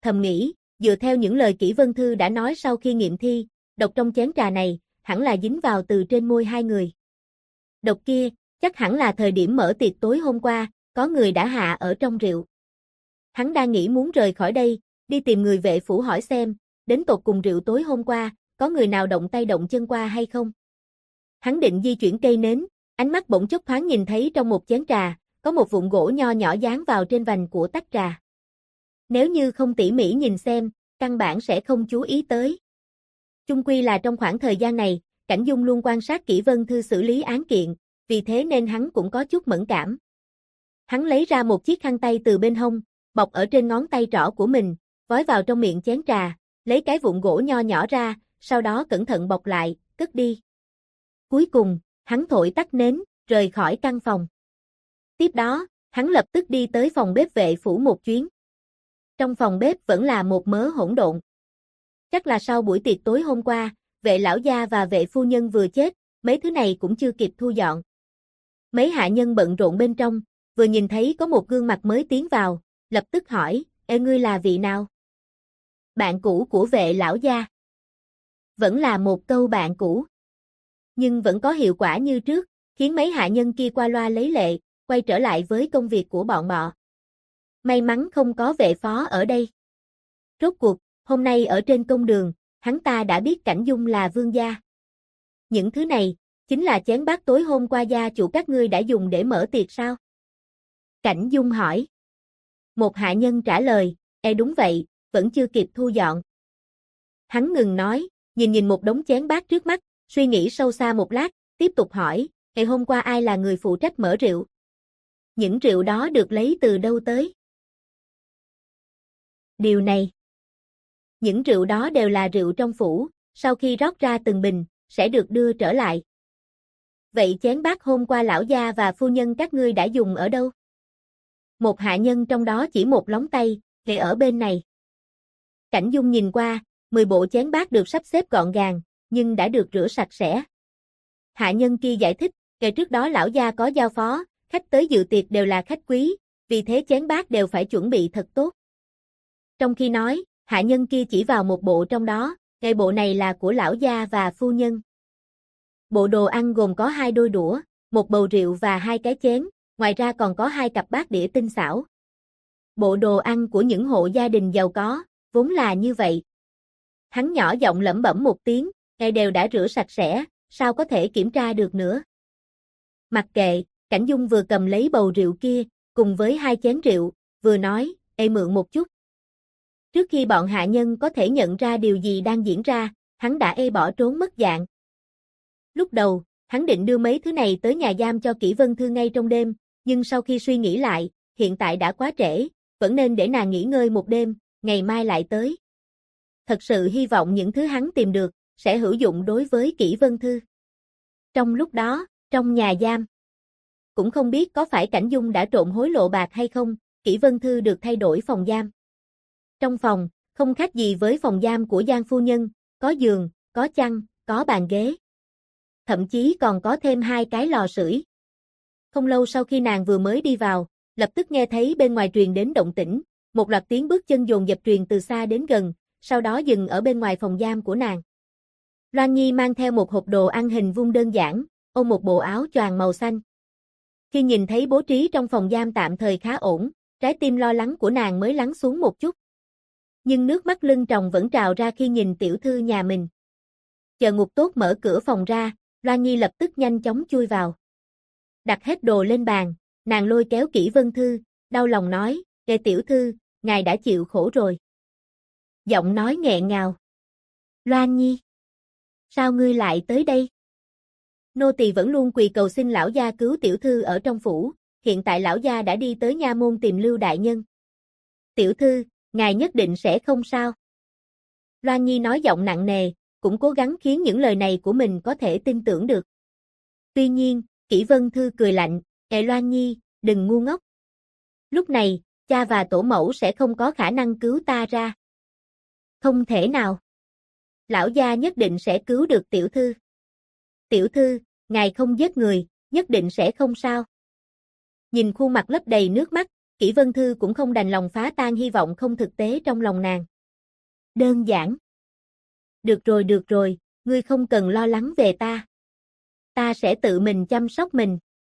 thầm nghĩ, dựa theo những lời Kỷ Vân Thư đã nói sau khi nghiệm thi, độc trong chén trà này, hẳn là dính vào từ trên môi hai người. Độc kia, chắc hẳn là thời điểm mở tiệc tối hôm qua, có người đã hạ ở trong rượu. Hắn đang nghĩ muốn rời khỏi đây, đi tìm người vệ phủ hỏi xem, đến tột cùng rượu tối hôm qua, có người nào động tay động chân qua hay không. Hắn định di chuyển cây nến, ánh mắt bỗng chốc thoáng nhìn thấy trong một chén trà, có một vụn gỗ nho nhỏ dán vào trên vành của tách trà. Nếu như không tỉ mỉ nhìn xem, căn bản sẽ không chú ý tới. Chung quy là trong khoảng thời gian này, Cảnh Dung luôn quan sát Kỷ Vân Thư xử lý án kiện, vì thế nên hắn cũng có chút mẫn cảm. Hắn lấy ra một chiếc khăn tay từ bên hông, bọc ở trên ngón tay trỏ của mình, vói vào trong miệng chén trà, lấy cái vụn gỗ nho nhỏ ra, sau đó cẩn thận bọc lại, cất đi. Cuối cùng, hắn thổi tắt nến, rời khỏi căn phòng. Tiếp đó, hắn lập tức đi tới phòng bếp vệ phủ một chuyến. Trong phòng bếp vẫn là một mớ hỗn độn. Chắc là sau buổi tiệc tối hôm qua, vệ lão gia và vệ phu nhân vừa chết, mấy thứ này cũng chưa kịp thu dọn. Mấy hạ nhân bận rộn bên trong, vừa nhìn thấy có một gương mặt mới tiến vào, lập tức hỏi, ê ngươi là vị nào? Bạn cũ của vệ lão gia. Vẫn là một câu bạn cũ. Nhưng vẫn có hiệu quả như trước, khiến mấy hạ nhân kia qua loa lấy lệ, quay trở lại với công việc của bọn họ. May mắn không có vệ phó ở đây. Rốt cuộc, hôm nay ở trên công đường, hắn ta đã biết Cảnh Dung là vương gia. Những thứ này, chính là chén bát tối hôm qua gia chủ các ngươi đã dùng để mở tiệc sao? Cảnh Dung hỏi. Một hạ nhân trả lời, đúng vậy, vẫn chưa kịp thu dọn. Hắn ngừng nói, nhìn một đống chén bát trước mắt, suy nghĩ sâu xa một lát, tiếp tục hỏi, hôm qua ai là người phụ trách mở rượu? Những rượu đó được lấy từ đâu tới? Điều này. Những rượu đó đều là rượu trong phủ, sau khi rót ra từng bình, sẽ được đưa trở lại. Vậy chén bát hôm qua lão gia và phu nhân các ngươi đã dùng ở đâu? Một hạ nhân trong đó chỉ một lóng tay, ở bên này. Cảnh Dung nhìn qua, 10 bộ chén bát được sắp xếp gọn gàng, nhưng đã được rửa sạch sẽ. Hạ nhân kia giải thích, ngày trước đó lão gia có giao phó, khách tới dự tiệc đều là khách quý, vì thế chén bát đều phải chuẩn bị thật tốt. Trong khi nói, hạ nhân kia chỉ vào một bộ trong đó, cái bộ này là của lão gia và phu nhân. Bộ đồ ăn gồm có 2 đôi đũa, một bầu rượu và 2 cái chén, ngoài ra còn có 2 cặp bát đĩa tinh xảo. Bộ đồ ăn của những hộ gia đình giàu có, vốn là như vậy. Hắn nhỏ giọng lẩm bẩm một tiếng, ngày đều đã rửa sạch sẽ, sao có thể kiểm tra được nữa. Mặc kệ, Cảnh Dung vừa cầm lấy bầu rượu kia, cùng với 2 chén rượu, vừa nói, mượn một chút. Trước khi bọn hạ nhân có thể nhận ra điều gì đang diễn ra, hắn đã bỏ trốn mất dạng. Lúc đầu, hắn định đưa mấy thứ này tới nhà giam cho Kỷ Vân Thư ngay trong đêm, nhưng sau khi suy nghĩ lại, hiện tại đã quá trễ, vẫn nên để nàng nghỉ ngơi một đêm, ngày mai lại tới. Thật sự hy vọng những thứ hắn tìm được, sẽ hữu dụng đối với Kỷ Vân Thư. Trong lúc đó, trong nhà giam, cũng không biết có phải Cảnh Dung đã trộn hối lộ bạc hay không, Kỷ Vân Thư được thay đổi phòng giam. Trong phòng, không khác gì với phòng giam của Giang phu nhân, có giường, có chăn, có bàn ghế. Thậm chí còn có thêm 2 cái lò sưởi. Không lâu sau khi nàng vừa mới đi vào, lập tức nghe thấy bên ngoài truyền đến động tĩnh, một loạt tiếng bước chân dồn dập truyền từ xa đến gần, sau đó dừng ở bên ngoài phòng giam của nàng. Loan Nhi mang theo một hộp đồ ăn hình vuông đơn giản, ôm một bộ áo choàng màu xanh. Khi nhìn thấy bố trí trong phòng giam tạm thời khá ổn, trái tim lo lắng của nàng mới lắng xuống một chút. Nhưng nước mắt lưng tròng vẫn trào ra khi nhìn tiểu thư nhà mình. Chờ Ngục Tốt mở cửa phòng ra, Loan Nhi lập tức nhanh chóng chui vào. Đặt hết đồ lên bàn, nàng lôi kéo Kỷ Vân Thư, đau lòng nói, tiểu thư, ngài đã chịu khổ rồi. Giọng nói nghẹn ngào. Loan Nhi, sao ngươi lại tới đây? Nô tỳ vẫn luôn quỳ cầu xin lão gia cứu tiểu thư ở trong phủ, hiện tại lão gia đã đi tới nha môn tìm Lưu đại nhân. Tiểu thư, ngài nhất định sẽ không sao. Loan Nhi nói giọng nặng nề, cũng cố gắng khiến những lời này của mình có thể tin tưởng được. Tuy nhiên, Kỷ Vân Thư cười lạnh, Loan Nhi, đừng ngu ngốc. Lúc này, cha và tổ mẫu sẽ không có khả năng cứu ta ra. Không thể nào. Lão gia nhất định sẽ cứu được tiểu thư. Tiểu thư, ngài không giết người, nhất định sẽ không sao. Nhìn khuôn mặt lấp đầy nước mắt, Kỷ Vân Thư cũng không đành lòng phá tan hy vọng không thực tế trong lòng nàng. Đơn giản. Được rồi, ngươi không cần lo lắng về ta. Ta sẽ tự mình chăm sóc mình.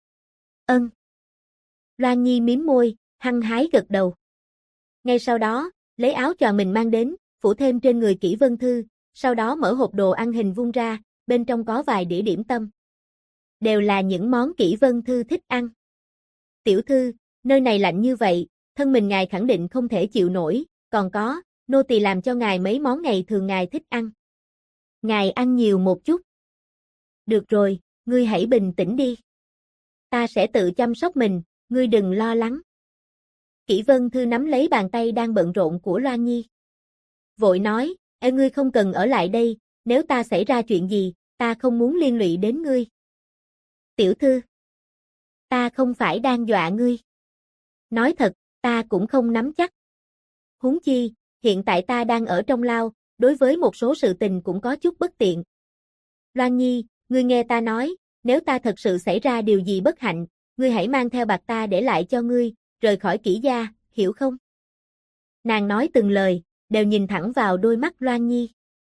Ân. Loan Nhi mím môi, hăng hái gật đầu. Ngay sau đó, lấy áo choàng mình mang đến, phủ thêm trên người Kỷ Vân Thư, sau đó mở hộp đồ ăn hình vuông ra, bên trong có vài đĩa điểm tâm. Đều là những món Kỷ Vân Thư thích ăn. Tiểu thư, nơi này lạnh như vậy, thân mình ngài khẳng định không thể chịu nổi, còn có, nô tỳ làm cho ngài mấy món ngày thường ngài thích ăn. Ngài ăn nhiều một chút. Được rồi, ngươi hãy bình tĩnh đi. Ta sẽ tự chăm sóc mình, ngươi đừng lo lắng. Kỷ Vân Thư nắm lấy bàn tay đang bận rộn của Loan Nhi. Vội nói, ngươi không cần ở lại đây, nếu ta xảy ra chuyện gì, ta không muốn liên lụy đến ngươi. Tiểu thư, ta không phải đang dọa ngươi. Nói thật, ta cũng không nắm chắc. Huống chi, hiện tại ta đang ở trong lao, đối với một số sự tình cũng có chút bất tiện. Loan Nhi, ngươi nghe ta nói, nếu ta thật sự xảy ra điều gì bất hạnh, ngươi hãy mang theo bạc ta để lại cho ngươi, rời khỏi Kỷ gia, hiểu không? Nàng nói từng lời, đều nhìn thẳng vào đôi mắt Loan Nhi.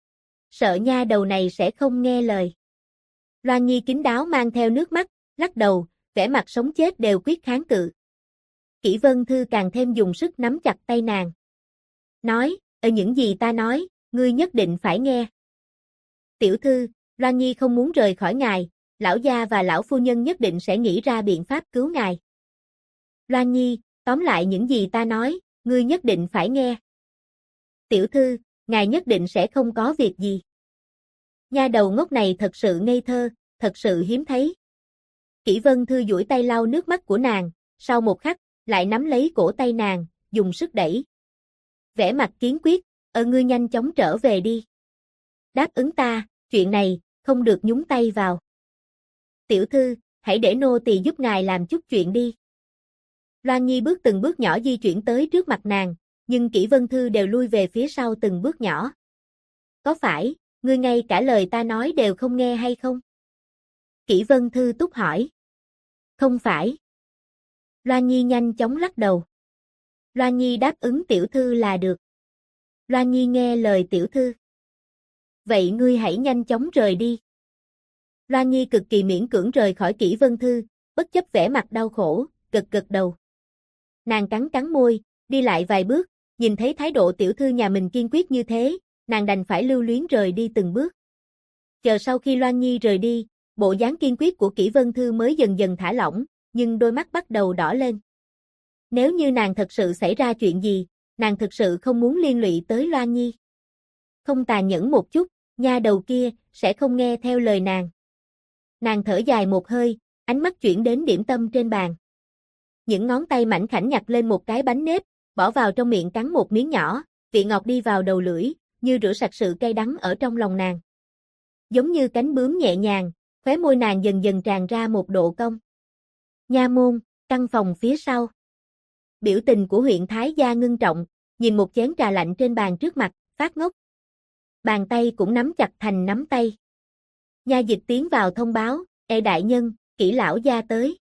Sợ nha đầu này sẽ không nghe lời. Loan Nhi kín đáo mang theo nước mắt, lắc đầu, vẻ mặt sống chết đều quyết kháng cự. Kỷ Vân Thư càng thêm dùng sức nắm chặt tay nàng. Nói, ở những gì ta nói, ngươi nhất định phải nghe. Tiểu thư, Loan Nhi không muốn rời khỏi ngài, lão gia và lão phu nhân nhất định sẽ nghĩ ra biện pháp cứu ngài. Loan Nhi, tóm lại những gì ta nói, ngươi nhất định phải nghe. Tiểu thư, ngài nhất định sẽ không có việc gì. Nha đầu ngốc này thật sự ngây thơ, thật sự hiếm thấy. Kỷ Vân Thư duỗi tay lau nước mắt của nàng, sau một khắc, lại nắm lấy cổ tay nàng, dùng sức đẩy. Vẻ mặt kiên quyết, ngươi nhanh chóng trở về đi. Đáp ứng ta, chuyện này, không được nhúng tay vào. Tiểu thư, hãy để nô tỳ giúp ngài làm chút chuyện đi. Loan Nhi bước từng bước nhỏ di chuyển tới trước mặt nàng, nhưng Kỷ Vân Thư đều lui về phía sau từng bước nhỏ. Có phải, ngươi ngay cả lời ta nói đều không nghe hay không? Kỷ Vân Thư túc hỏi. Không phải. Loan Nhi nhanh chóng lắc đầu. Loan Nhi đáp ứng tiểu thư là được. Loan Nhi nghe lời tiểu thư. Vậy ngươi hãy nhanh chóng rời đi. Loan Nhi cực kỳ miễn cưỡng rời khỏi Kỷ Vân Thư, bất chấp vẻ mặt đau khổ, gật gật đầu. Nàng cắn cắn môi, đi lại vài bước, nhìn thấy thái độ tiểu thư nhà mình kiên quyết như thế, nàng đành phải lưu luyến rời đi từng bước. Chờ sau khi Loan Nhi rời đi, bộ dáng kiên quyết của Kỷ Vân Thư mới dần dần thả lỏng, nhưng đôi mắt bắt đầu đỏ lên. Nếu như nàng thật sự xảy ra chuyện gì, nàng thực sự không muốn liên lụy tới Loan Nhi. Không tàn nhẫn một chút, nha đầu kia, sẽ không nghe theo lời nàng. Nàng thở dài một hơi, ánh mắt chuyển đến điểm tâm trên bàn. Những ngón tay mảnh khảnh nhặt lên một cái bánh nếp, bỏ vào trong miệng cắn một miếng nhỏ, vị ngọt đi vào đầu lưỡi, như rửa sạch sự cay đắng ở trong lòng nàng. Giống như cánh bướm nhẹ nhàng, khóe môi nàng dần dần tràn ra một độ cong. Nha môn, căn phòng phía sau. Biểu tình của huyện Thái gia ngưng trọng, nhìn một chén trà lạnh trên bàn trước mặt, phát ngốc. Bàn tay cũng nắm chặt thành nắm tay. Nha dịch tiến vào thông báo, đại nhân, Kỷ lão gia tới.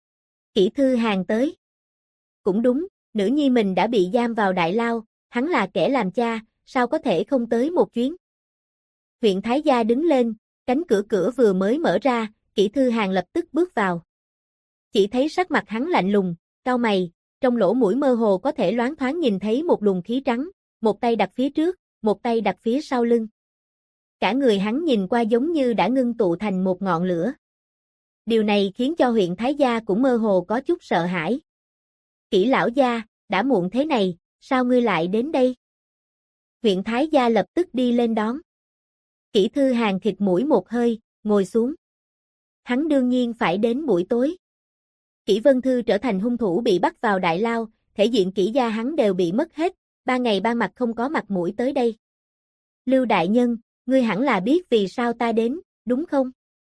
Kỷ Thư Hàn tới. Cũng đúng, nữ nhi mình đã bị giam vào đại lao, hắn là kẻ làm cha, sao có thể không tới một chuyến. Huyện Thái gia đứng lên, cánh cửa vừa mới mở ra, Kỷ Thư Hàn lập tức bước vào. Chỉ thấy sắc mặt hắn lạnh lùng, cau mày, trong lỗ mũi mơ hồ có thể loáng thoáng nhìn thấy một luồng khí trắng, một tay đặt phía trước, một tay đặt phía sau lưng. Cả người hắn nhìn qua giống như đã ngưng tụ thành một ngọn lửa. Điều này khiến cho huyện Thái gia cũng mơ hồ có chút sợ hãi. Kỷ lão gia, đã muộn thế này, sao ngươi lại đến đây? Huyện Thái gia lập tức đi lên đón. Kỷ Thư Hàn khịt mũi một hơi, ngồi xuống. Hắn đương nhiên phải đến buổi tối. Kỷ Vân Thư trở thành hung thủ bị bắt vào đại lao, thể diện Kỷ gia hắn đều bị mất hết, 3 ngày 3 mặt không có mặt mũi tới đây. Lưu đại nhân, ngươi hẳn là biết vì sao ta đến, đúng không?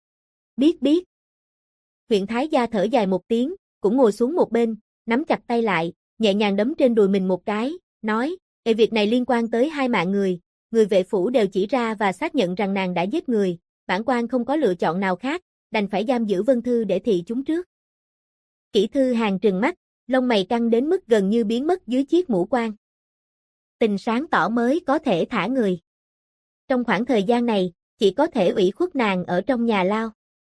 Biết. Huyện Thái gia thở dài một tiếng, cũng ngồi xuống một bên, nắm chặt tay lại, nhẹ nhàng đấm trên đùi mình một cái, nói, việc này liên quan tới 2 mạng người vệ phủ đều chỉ ra và xác nhận rằng nàng đã giết người, bản quan không có lựa chọn nào khác, đành phải giam giữ Vân Thư để thị chúng trước. Kỷ Thư Hàn trừng mắt, Lông mày căng đến mức gần như biến mất dưới chiếc mũ quan. Tình sáng tỏ mới có thể thả người. Trong khoảng thời gian này, chỉ có thể ủy khuất nàng ở trong nhà lao.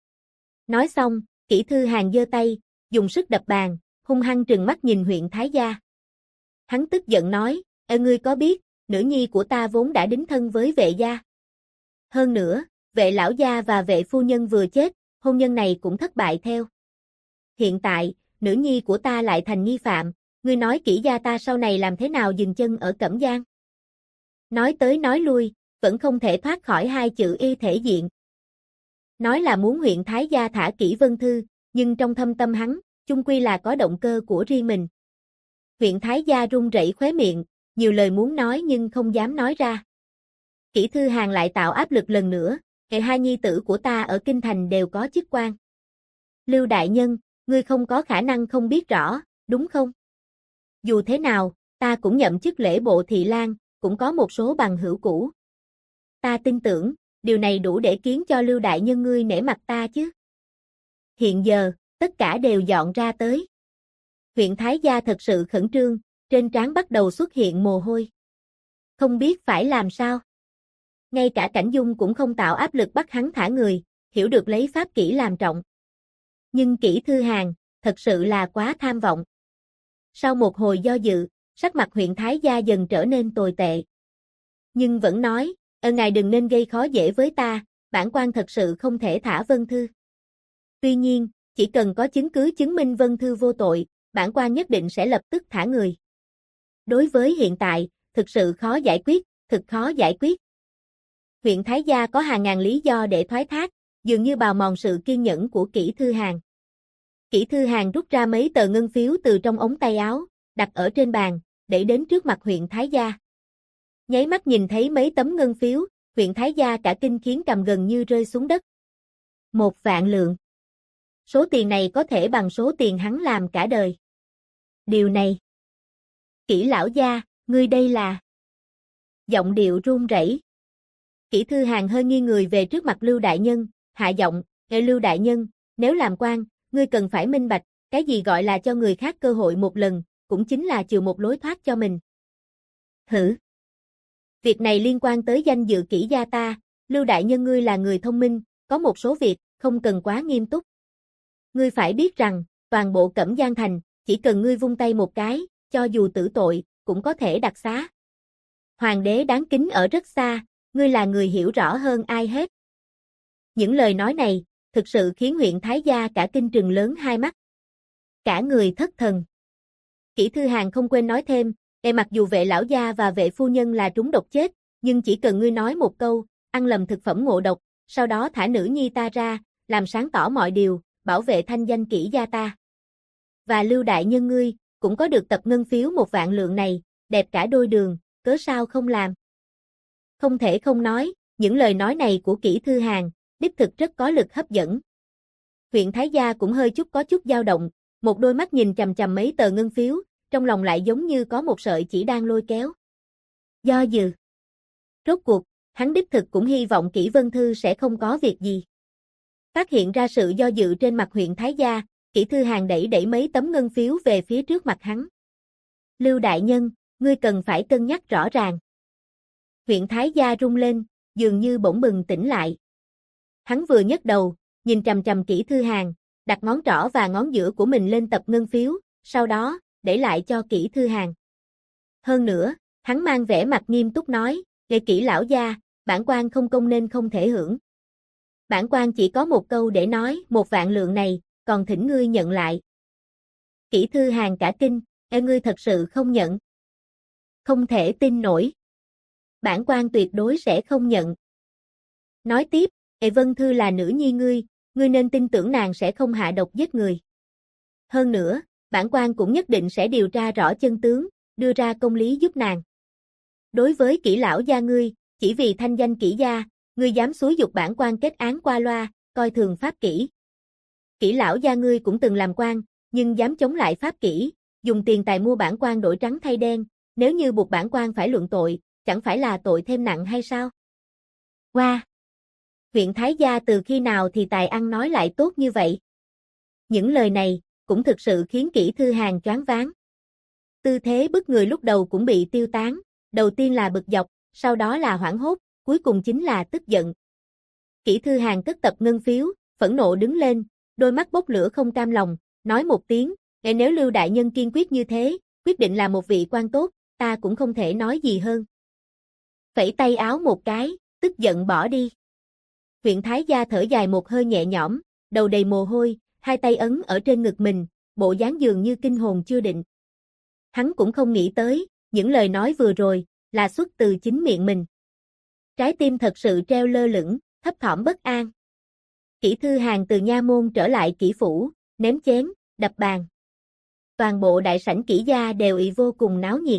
Nói xong, Kỷ Thư Hàn giơ tay, dùng sức đập bàn, hung hăng trừng mắt nhìn huyện Thái gia. Hắn tức giận nói, ngươi có biết, nữ nhi của ta vốn đã đính thân với vệ gia. Hơn nữa, vệ lão gia và vệ phu nhân vừa chết, hôn nhân này cũng thất bại theo. Hiện tại, nữ nhi của ta lại thành nghi phạm, ngươi nói Kỷ gia ta sau này làm thế nào dừng chân ở Cẩm Giang? Nói tới nói lui, vẫn không thể thoát khỏi hai chữ y thể diện. Nói là muốn huyện Thái gia thả Kỷ Vân Thư, nhưng trong thâm tâm hắn, chung quy là có động cơ của riêng mình. Huyện Thái gia run rẩy khóe miệng, nhiều lời muốn nói nhưng không dám nói ra. Kỷ Thư Hàn lại tạo áp lực lần nữa, hai nhi tử của ta ở Kinh Thành đều có chức quan. Lưu đại nhân, ngươi không có khả năng không biết rõ, đúng không? Dù thế nào, ta cũng nhậm chức lễ bộ thị lang, cũng có một số bằng hữu cũ. Ta tin tưởng, điều này đủ để khiến cho Lưu đại nhân ngươi nể mặt ta chứ. Hiện giờ, tất cả đều dọn ra tới. Huyện Thái gia thật sự khẩn trương, trên trán bắt đầu xuất hiện mồ hôi. Không biết phải làm sao. Ngay cả Cảnh Dung cũng không tạo áp lực bắt hắn thả người, hiểu được lấy pháp kỷ làm trọng. Nhưng Kỷ Thư Hàn, thật sự là quá tham vọng. Sau một hồi do dự, sắc mặt huyện Thái gia dần trở nên tồi tệ. Nhưng vẫn nói, ngài đừng nên gây khó dễ với ta, bản quan thật sự không thể thả Vân Thư. Tuy nhiên, chỉ cần có chứng cứ chứng minh Vân Thư vô tội, bản quan nhất định sẽ lập tức thả người. Đối với hiện tại, thực sự khó giải quyết, thực khó giải quyết. Huyện Thái gia có hàng ngàn lý do để thoái thác, dường như bào mòn sự kiên nhẫn của Kỷ Thư Hàn. Kỷ Thư Hàn rút ra mấy tờ ngân phiếu từ trong ống tay áo, đặt ở trên bàn, đẩy đến trước mặt huyện Thái gia. Nháy mắt nhìn thấy mấy tấm ngân phiếu, huyện Thái gia cả kinh khiến cầm gần như rơi xuống đất. 1.000.000 lượng. Số tiền này có thể bằng số tiền hắn làm cả đời. Điều này. Kỷ lão gia, ngươi đây là. Giọng điệu run rẩy. Kỷ Thư Hàn hơi nghiêng người về trước mặt Lưu đại nhân, hạ giọng, Lưu đại nhân, nếu làm quan, ngươi cần phải minh bạch, cái gì gọi là cho người khác cơ hội một lần, cũng chính là chừa một lối thoát cho mình. Hử? Việc này liên quan tới danh dự Kỷ gia ta, Lưu đại nhân ngươi là người thông minh, có một số việc, không cần quá nghiêm túc. Ngươi phải biết rằng, toàn bộ Cẩm Giang thành, chỉ cần ngươi vung tay một cái, cho dù tử tội, cũng có thể đặc xá. Hoàng đế đáng kính ở rất xa, ngươi là người hiểu rõ hơn ai hết. Những lời nói này, thực sự khiến huyện Thái gia cả kinh trừng lớn hai mắt. Cả người thất thần. Kỷ Thư Hàn không quên nói thêm, mặc dù vệ lão gia và vệ phu nhân là trúng độc chết, nhưng chỉ cần ngươi nói một câu, ăn lầm thực phẩm ngộ độc, sau đó thả nữ nhi ta ra, làm sáng tỏ mọi điều, bảo vệ thanh danh Kỷ gia ta. Và Lưu đại nhân ngươi, cũng có được tập ngân phiếu 1.000.000 lượng này, đẹp cả đôi đường, cớ sao không làm. Không thể không nói, những lời nói này của Kỷ Thư Hàn, đích thực rất có lực hấp dẫn. Huyện Thái gia cũng hơi có chút dao động, một đôi mắt nhìn chằm chằm mấy tờ ngân phiếu, trong lòng lại giống như có một sợi chỉ đang lôi kéo. Do dự. Rốt cuộc, hắn đích thực cũng hy vọng Kỷ Vân Thư sẽ không có việc gì. Phát hiện ra sự do dự trên mặt huyện Thái gia, Kỷ Thư Hàn đẩy mấy tấm ngân phiếu về phía trước mặt hắn. Lưu đại nhân, ngươi cần phải cân nhắc rõ ràng. Huyện Thái gia rung lên, dường như bỗng bừng tỉnh lại. Hắn vừa nhấc đầu, nhìn chằm chằm Kỷ Thư Hàn, đặt ngón trỏ và ngón giữa của mình lên tập ngân phiếu, sau đó, để lại cho Kỷ Thư Hàn. Hơn nữa, hắn mang vẻ mặt nghiêm túc nói, Kỷ lão gia, bản quan không công nên không thể hưởng. Bản quan chỉ có một câu để nói, 1.000.000 lượng này, còn thỉnh ngươi nhận lại. Kỷ Thư Hàn cả kinh, ngươi thật sự không nhận. Không thể tin nổi. Bản quan tuyệt đối sẽ không nhận. Nói tiếp, Vân Thư là nữ nhi ngươi nên tin tưởng nàng sẽ không hạ độc giết người. Hơn nữa, bản quan cũng nhất định sẽ điều tra rõ chân tướng, đưa ra công lý giúp nàng. Đối với Kỷ lão gia ngươi, chỉ vì thanh danh Kỷ gia, ngươi dám xúi giục bản quan kết án qua loa, coi thường pháp kỷ. Kỷ lão gia ngươi cũng từng làm quan, nhưng dám chống lại pháp kỷ, dùng tiền tài mua bản quan đổi trắng thay đen, nếu như buộc bản quan phải luận tội, chẳng phải là tội thêm nặng hay sao? Wow! Huyện Thái gia từ khi nào thì tài ăn nói lại tốt như vậy? Những lời này, cũng thực sự khiến Kỷ Thư Hàn choáng váng. Tư thế bức người lúc đầu cũng bị tiêu tán, đầu tiên là bực dọc, sau đó là hoảng hốt, cuối cùng chính là tức giận. Kỷ Thư Hàn cất tập ngân phiếu, phẫn nộ đứng lên, đôi mắt bốc lửa không cam lòng, nói một tiếng, nếu Lưu đại nhân kiên quyết như thế, quyết định là một vị quan tốt, ta cũng không thể nói gì hơn. Phẩy tay áo một cái, tức giận bỏ đi. Huyện Thái Gia thở dài một hơi nhẹ nhõm, đầu đầy mồ hôi, hai tay ấn ở trên ngực mình, bộ dáng dường như kinh hồn chưa định. Hắn cũng không nghĩ tới, những lời nói vừa rồi, là xuất từ chính miệng mình. Trái tim thật sự treo lơ lửng, thấp thỏm bất an. Kỷ Thư Hàn từ nha môn trở lại Kỷ phủ, ném chén, đập bàn. Toàn bộ đại sảnh Kỷ gia đều ị vô cùng náo nhiệt.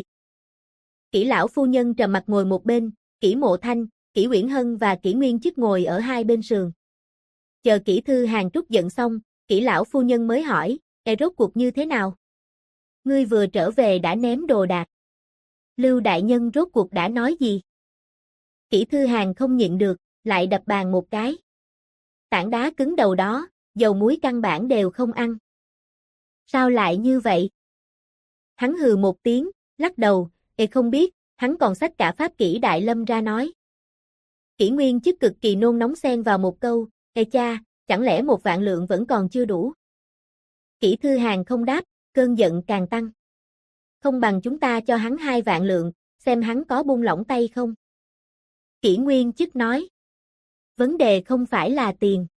Kỷ lão phu nhân trầm mặt ngồi một bên, Kỷ Mộ Thanh, Kỷ Uyển Hân và Kỷ Nguyên Chức ngồi ở hai bên sườn. Chờ Kỷ Thư Hàn trút giận xong, Kỷ lão phu nhân mới hỏi, rốt cuộc như thế nào? Ngươi vừa trở về đã ném đồ đạc. Lưu đại nhân rốt cuộc đã nói gì? Kỷ Thư Hàn không nhịn được, lại đập bàn một cái. Tảng đá cứng đầu đó, dầu muối căn bản đều không ăn. Sao lại như vậy? Hắn hừ một tiếng, lắc đầu, không biết, hắn còn xách cả pháp kỹ đại lâm ra nói. Kỷ Nguyên Chức cực kỳ nôn nóng xen vào một câu, cha, chẳng lẽ 1.000 lượng vẫn còn chưa đủ? Kỷ Thư Hàn không đáp, cơn giận càng tăng. Không bằng chúng ta cho hắn 2.000 lượng, xem hắn có buông lỏng tay không? Kỷ Nguyên Chức nói. Vấn đề không phải là tiền.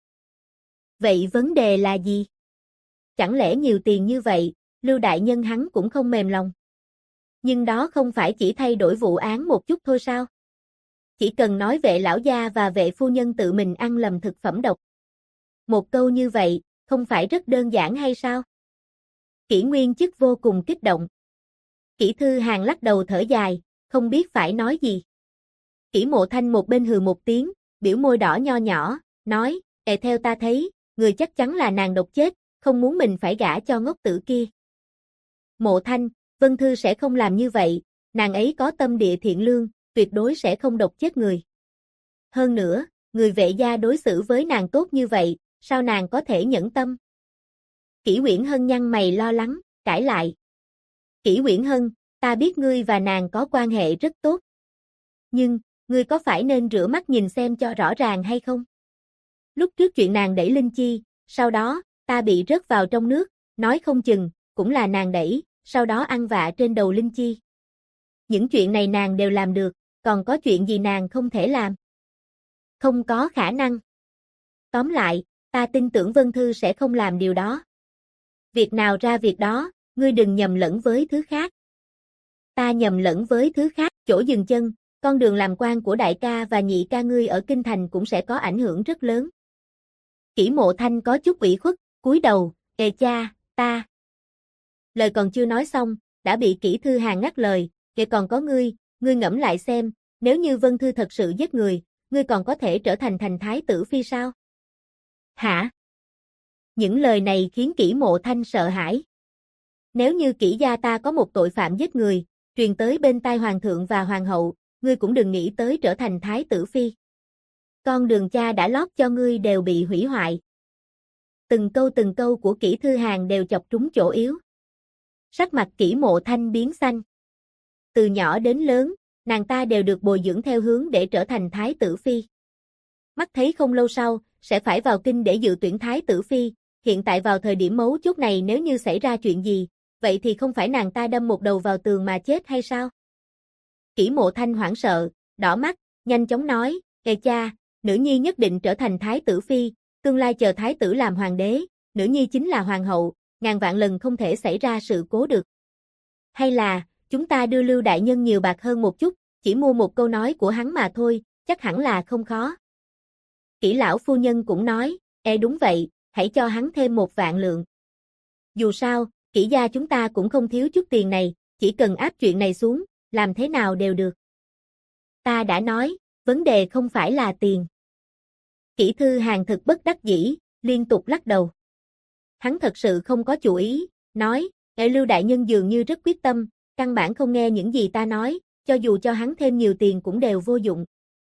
Vậy vấn đề là gì? Chẳng lẽ nhiều tiền như vậy, Lưu đại nhân hắn cũng không mềm lòng? Nhưng đó không phải chỉ thay đổi vụ án một chút thôi sao? Chỉ cần nói Vệ lão gia và Vệ phu nhân tự mình ăn lầm thực phẩm độc. Một câu như vậy, không phải rất đơn giản hay sao? Kỷ Nguyên Chức vô cùng kích động. Kỷ Thư Hàn lắc đầu thở dài, không biết phải nói gì. Kỷ Mộ Thanh một bên hừ một tiếng, biểu môi đỏ nho nhỏ, nói, theo ta thấy, người chắc chắn là nàng độc chết, không muốn mình phải gả cho ngốc tử kia. Mộ Thanh, Vân Thư sẽ không làm như vậy, nàng ấy có tâm địa thiện lương, tuyệt đối sẽ không độc chết người. Hơn nữa, người Vệ gia đối xử với nàng tốt như vậy, sao nàng có thể nhẫn tâm? Kỷ Uyển Hân nhăn mày lo lắng, cãi lại. Kỷ Uyển Hân, ta biết ngươi và nàng có quan hệ rất tốt. Nhưng, ngươi có phải nên rửa mắt nhìn xem cho rõ ràng hay không? Lúc trước chuyện nàng đẩy Linh Chi, sau đó, ta bị rớt vào trong nước, nói không chừng, cũng là nàng đẩy, sau đó ăn vạ trên đầu Linh Chi. Những chuyện này nàng đều làm được, còn có chuyện gì nàng không thể làm? Không có khả năng. Tóm lại, ta tin tưởng Vân Thư sẽ không làm điều đó. Việc nào ra việc đó, ngươi đừng nhầm lẫn với thứ khác. Ta nhầm lẫn với thứ khác, chỗ dừng chân, con đường làm quan của đại ca và nhị ca ngươi ở Kinh Thành cũng sẽ có ảnh hưởng rất lớn. Kỷ Mộ Thanh có chút ủy khuất, cúi đầu, cha, ta. Lời còn chưa nói xong, đã bị Kỷ Thư Hàn ngắt lời, còn có ngươi ngẫm lại xem, nếu như Vân Thư thật sự giết người, ngươi còn có thể trở thành thái tử phi sao? Hả? Những lời này khiến Kỷ Mộ Thanh sợ hãi. Nếu như Kỷ gia ta có một tội phạm giết người, truyền tới bên tai hoàng thượng và hoàng hậu, ngươi cũng đừng nghĩ tới trở thành thái tử phi. Con đường cha đã lót cho ngươi đều bị hủy hoại. Từng câu của Kỷ Thư Hàn đều chọc trúng chỗ yếu. Sắc mặt Kỷ Mộ Thanh biến xanh. Từ nhỏ đến lớn, nàng ta đều được bồi dưỡng theo hướng để trở thành thái tử phi. Mắt thấy không lâu sau, sẽ phải vào kinh để dự tuyển thái tử phi, hiện tại vào thời điểm mấu chốt này nếu như xảy ra chuyện gì, vậy thì không phải nàng ta đâm một đầu vào tường mà chết hay sao? Kỷ Mộ Thanh hoảng sợ, đỏ mắt, nhanh chóng nói, cha, nữ nhi nhất định trở thành thái tử phi, tương lai chờ thái tử làm hoàng đế, nữ nhi chính là hoàng hậu, ngàn vạn lần không thể xảy ra sự cố được. Hay là, chúng ta đưa Lưu đại nhân nhiều bạc hơn một chút, chỉ mua một câu nói của hắn mà thôi, chắc hẳn là không khó. Kỷ lão phu nhân cũng nói, đúng vậy, hãy cho hắn thêm 1.000 lượng. Dù sao, Kỷ gia chúng ta cũng không thiếu chút tiền này, chỉ cần áp chuyện này xuống, làm thế nào đều được. Ta đã nói, vấn đề không phải là tiền. Kỷ Thư Hàn thực bất đắc dĩ, liên tục lắc đầu. Hắn thật sự không có chủ ý, nói, Lưu đại nhân dường như rất quyết tâm, căn bản không nghe những gì ta nói, cho dù cho hắn thêm nhiều tiền cũng đều vô dụng.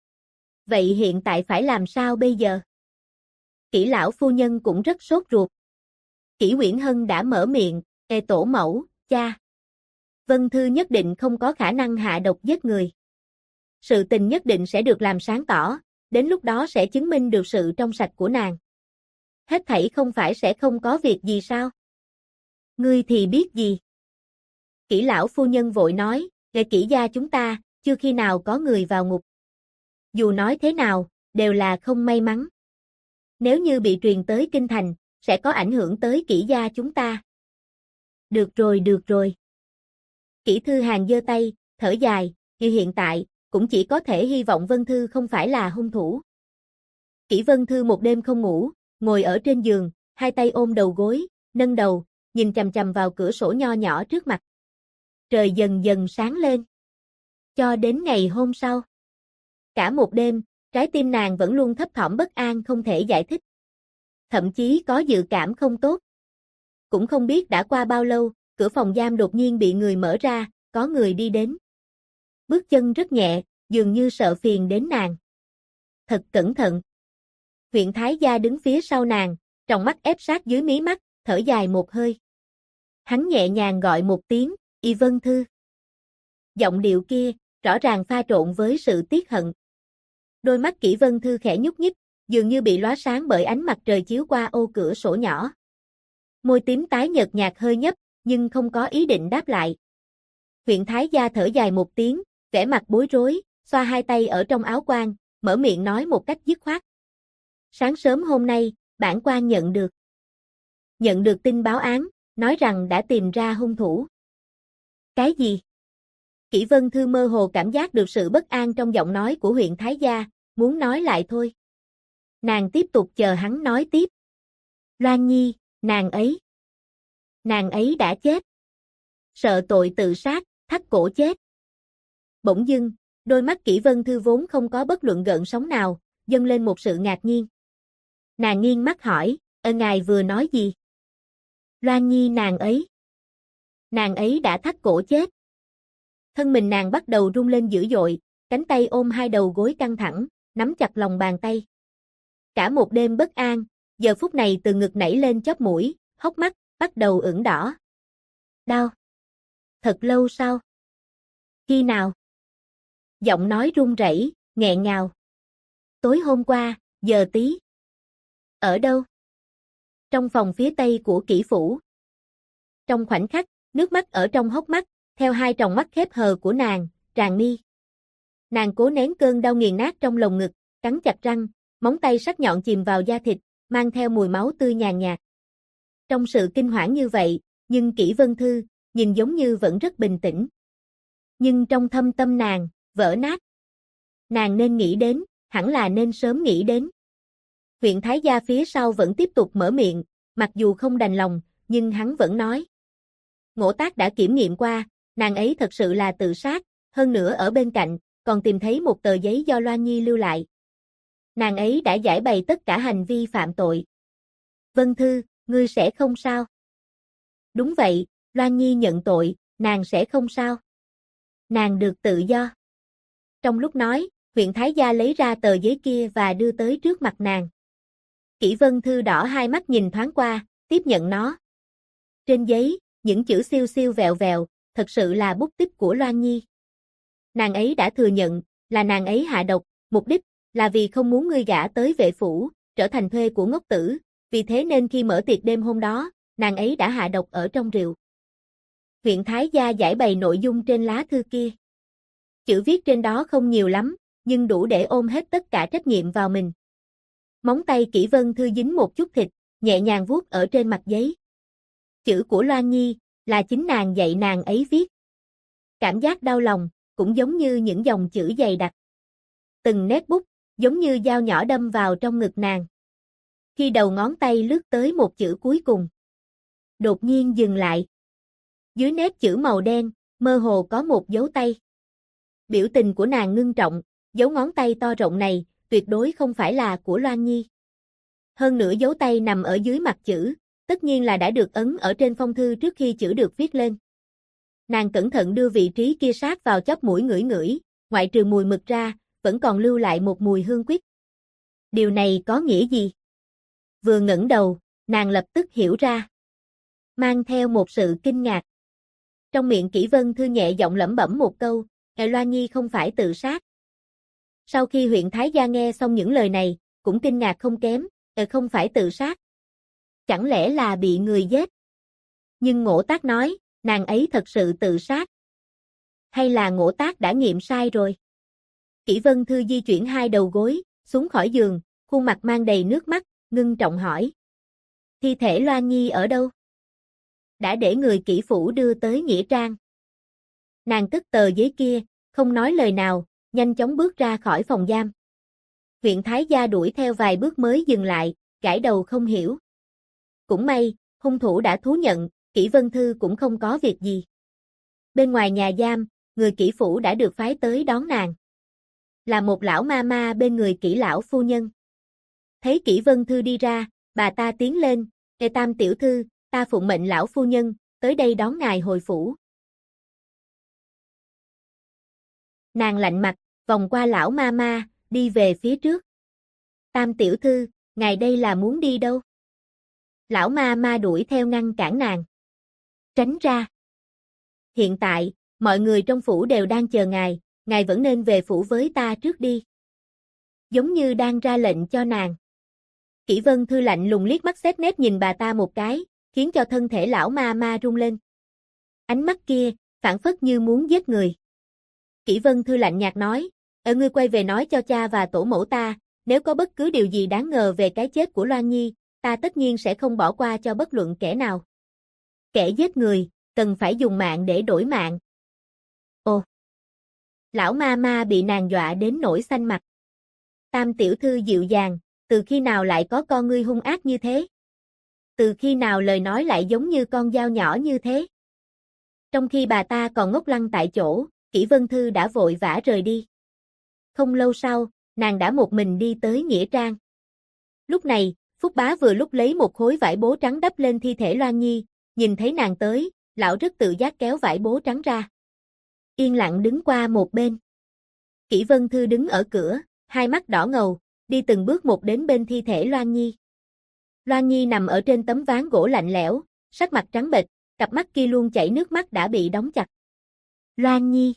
Vậy hiện tại phải làm sao bây giờ? Kỷ lão phu nhân cũng rất sốt ruột. Kỷ Uyển Hân đã mở miệng, tổ mẫu, cha. Vân Thư nhất định không có khả năng hạ độc giết người. Sự tình nhất định sẽ được làm sáng tỏ, đến lúc đó sẽ chứng minh được sự trong sạch của nàng. Hết thảy không phải sẽ không có việc gì sao? Ngươi thì biết gì? Kỷ lão phu nhân vội nói, Kỷ gia chúng ta, chưa khi nào có người vào ngục. Dù nói thế nào, đều là không may mắn. Nếu như bị truyền tới kinh thành, sẽ có ảnh hưởng tới Kỷ gia chúng ta. Được rồi. Kỷ Thư Hàn giơ tay, thở dài, hiện tại, cũng chỉ có thể hy vọng Vân Thư không phải là hung thủ. Kỷ Vân Thư một đêm không ngủ, ngồi ở trên giường, hai tay ôm đầu gối, nâng đầu, nhìn chằm chằm vào cửa sổ nho nhỏ trước mặt. Trời dần dần sáng lên. Cho đến ngày hôm sau. Cả một đêm, trái tim nàng vẫn luôn thấp thỏm bất an không thể giải thích. Thậm chí có dự cảm không tốt. Cũng không biết đã qua bao lâu, cửa phòng giam đột nhiên bị người mở ra, có người đi đến. Bước chân rất nhẹ, dường như sợ phiền đến nàng. Thật cẩn thận. Huyện Thái gia đứng phía sau nàng, tròng mắt ép sát dưới mí mắt, thở dài một hơi. Hắn nhẹ nhàng gọi một tiếng, Y Vân Thư. Giọng điệu kia, rõ ràng pha trộn với sự tiếc hận. Đôi mắt Kỷ Vân Thư khẽ nhúc nhích, dường như bị lóa sáng bởi ánh mặt trời chiếu qua ô cửa sổ nhỏ. Môi tím tái nhợt nhạt hơi nhấp, nhưng không có ý định đáp lại. Huyện Thái gia thở dài một tiếng, vẻ mặt bối rối, xoa hai tay ở trong áo quan, mở miệng nói một cách dứt khoát. Sáng sớm hôm nay, bản quan nhận được tin báo án, nói rằng đã tìm ra hung thủ. Cái gì? Kỷ Vân Thư mơ hồ cảm giác được sự bất an trong giọng nói của huyện Thái gia, muốn nói lại thôi. Nàng tiếp tục chờ hắn nói tiếp. Loan Nhi, nàng ấy đã chết. Sợ tội tự sát, thắt cổ chết. Bỗng dưng, đôi mắt Kỷ Vân Thư vốn không có bất luận gợn sóng nào, dâng lên một sự ngạc nhiên. Nàng nghiêng mắt hỏi, ngài vừa nói gì? Loan Nhi nàng ấy đã thắt cổ chết. Thân mình nàng bắt đầu rung lên dữ dội, cánh tay ôm hai đầu gối căng thẳng, nắm chặt lòng bàn tay. Cả một đêm bất an, giờ phút này từ ngực nảy lên chóp mũi, hốc mắt, bắt đầu ửng đỏ. Đau. Thật lâu sau. Khi nào? Giọng nói run rẩy, nghẹn ngào. Tối hôm qua, giờ tí. Ở đâu? Trong phòng phía tây của Kỷ phủ. Trong khoảnh khắc, nước mắt ở trong hốc mắt, theo hai tròng mắt khép hờ của nàng, tràn mi. Nàng cố nén cơn đau nghiền nát trong lồng ngực, cắn chặt răng, móng tay sắc nhọn chìm vào da thịt, mang theo mùi máu tươi nhàn nhạt. Trong sự kinh hoảng như vậy, nhưng Kỷ Vân Thư, nhìn giống như vẫn rất bình tĩnh. Nhưng trong thâm tâm nàng, vỡ nát. Nàng nên nghĩ đến, hẳn là nên sớm nghĩ đến. Huyện Thái gia phía sau vẫn tiếp tục mở miệng, mặc dù không đành lòng, nhưng hắn vẫn nói. Ngỗ Tác đã kiểm nghiệm qua, nàng ấy thật sự là tự sát, hơn nữa ở bên cạnh, còn tìm thấy một tờ giấy do Loan Nhi lưu lại. Nàng ấy đã giải bày tất cả hành vi phạm tội. Vân Thư, ngươi sẽ không sao? Đúng vậy, Loan Nhi nhận tội, nàng sẽ không sao. Nàng được tự do. Trong lúc nói, huyện Thái gia lấy ra tờ giấy kia và đưa tới trước mặt nàng. Kỷ Vân Thư đỏ hai mắt nhìn thoáng qua, tiếp nhận nó. Trên giấy, những chữ siêu siêu vẹo vẹo, thật sự là bút tích của Loan Nhi. Nàng ấy đã thừa nhận, là nàng ấy hạ độc, mục đích là vì không muốn ngươi gả tới vệ phủ, trở thành thuê của ngốc tử, vì thế nên khi mở tiệc đêm hôm đó, nàng ấy đã hạ độc ở trong rượu. Huyện Thái gia giải bày nội dung trên lá thư kia. Chữ viết trên đó không nhiều lắm, nhưng đủ để ôm hết tất cả trách nhiệm vào mình. Móng tay Kỷ Vân Thư dính một chút thịt, nhẹ nhàng vuốt ở trên mặt giấy. Chữ của Loan Nhi, là chính nàng dạy nàng ấy viết. Cảm giác đau lòng, cũng giống như những dòng chữ dày đặc. Từng nét bút, giống như dao nhỏ đâm vào trong ngực nàng. Khi đầu ngón tay lướt tới một chữ cuối cùng, đột nhiên dừng lại. Dưới nét chữ màu đen, mơ hồ có một dấu tay. Biểu tình của nàng ngưng trọng, dấu ngón tay to rộng này, tuyệt đối không phải là của Loan Nhi. Hơn nữa dấu tay nằm ở dưới mặt chữ, tất nhiên là đã được ấn ở trên phong thư trước khi chữ được viết lên. Nàng cẩn thận đưa vị trí kia sát vào chóp mũi ngửi ngửi, ngoại trừ mùi mực ra, vẫn còn lưu lại một mùi hương quýt. Điều này có nghĩa gì? Vừa ngẩng đầu, nàng lập tức hiểu ra. mang theo một sự kinh ngạc. Trong miệng Kỷ Vân Thư nhẹ giọng lẩm bẩm một câu, Loan Nhi không phải tự sát. Sau khi huyện Thái Gia nghe xong những lời này, cũng kinh ngạc không kém, không phải tự sát. Chẳng lẽ là bị người giết? Nhưng Ngỗ Tác nói, nàng ấy thật sự tự sát. Hay là Ngỗ Tác đã nghiệm sai rồi? Kỷ Vân Thư di chuyển hai đầu gối, xuống khỏi giường, khuôn mặt mang đầy nước mắt, ngưng trọng hỏi. Thi thể Loan Nhi ở đâu? Đã để người kỹ phủ đưa tới nghĩa trang. Nàng cất tờ giấy kia, không nói lời nào, nhanh chóng bước ra khỏi phòng giam. Huyện Thái Gia đuổi theo vài bước mới dừng lại, gãi đầu không hiểu. Cũng may, hung thủ đã thú nhận, Kỷ Vân Thư cũng không có việc gì. Bên ngoài nhà giam, người kỹ phủ đã được phái tới đón nàng. Là một lão ma ma bên người Kỷ lão phu nhân. Thấy Kỷ Vân Thư đi ra, bà ta tiến lên, Tam tiểu thư, ta phụng mệnh lão phu nhân, tới đây đón ngài hồi phủ. Nàng lạnh mặt, vòng qua lão ma ma, đi về phía trước. Tam tiểu thư, ngài đây là muốn đi đâu? Lão ma ma đuổi theo ngăn cản nàng. Tránh ra. Hiện tại, mọi người trong phủ đều đang chờ ngài vẫn nên về phủ với ta trước đi. Giống như đang ra lệnh cho nàng. Kỷ Vân Thư lạnh lùng liếc mắt xét nét nhìn bà ta một cái, khiến cho thân thể lão ma ma rung lên. Ánh mắt kia, phảng phất như muốn giết người. Kỷ Vân Thư lạnh nhạt nói, ngươi quay về nói cho cha và tổ mẫu ta, nếu có bất cứ điều gì đáng ngờ về cái chết của Loan Nhi, ta tất nhiên sẽ không bỏ qua cho bất luận kẻ nào. Kẻ giết người, cần phải dùng mạng để đổi mạng. Ồ! Lão ma ma bị nàng dọa đến nổi xanh mặt. Tam tiểu thư dịu dàng, từ khi nào lại có con ngươi hung ác như thế? Từ khi nào lời nói lại giống như con dao nhỏ như thế? Trong khi bà ta còn ngốc lăng tại chỗ, Kỷ Vân Thư đã vội vã rời đi. Không lâu sau, nàng đã một mình đi tới nghĩa trang. Lúc này, Phúc Bá vừa lúc lấy một khối vải bố trắng đắp lên thi thể Loan Nhi, nhìn thấy nàng tới, lão rất tự giác kéo vải bố trắng ra. Yên lặng đứng qua một bên. Kỷ Vân Thư đứng ở cửa, hai mắt đỏ ngầu, đi từng bước một đến bên thi thể Loan Nhi. Loan Nhi nằm ở trên tấm ván gỗ lạnh lẽo, sắc mặt trắng bệch, cặp mắt kia luôn chảy nước mắt đã bị đóng chặt. Loan Nhi.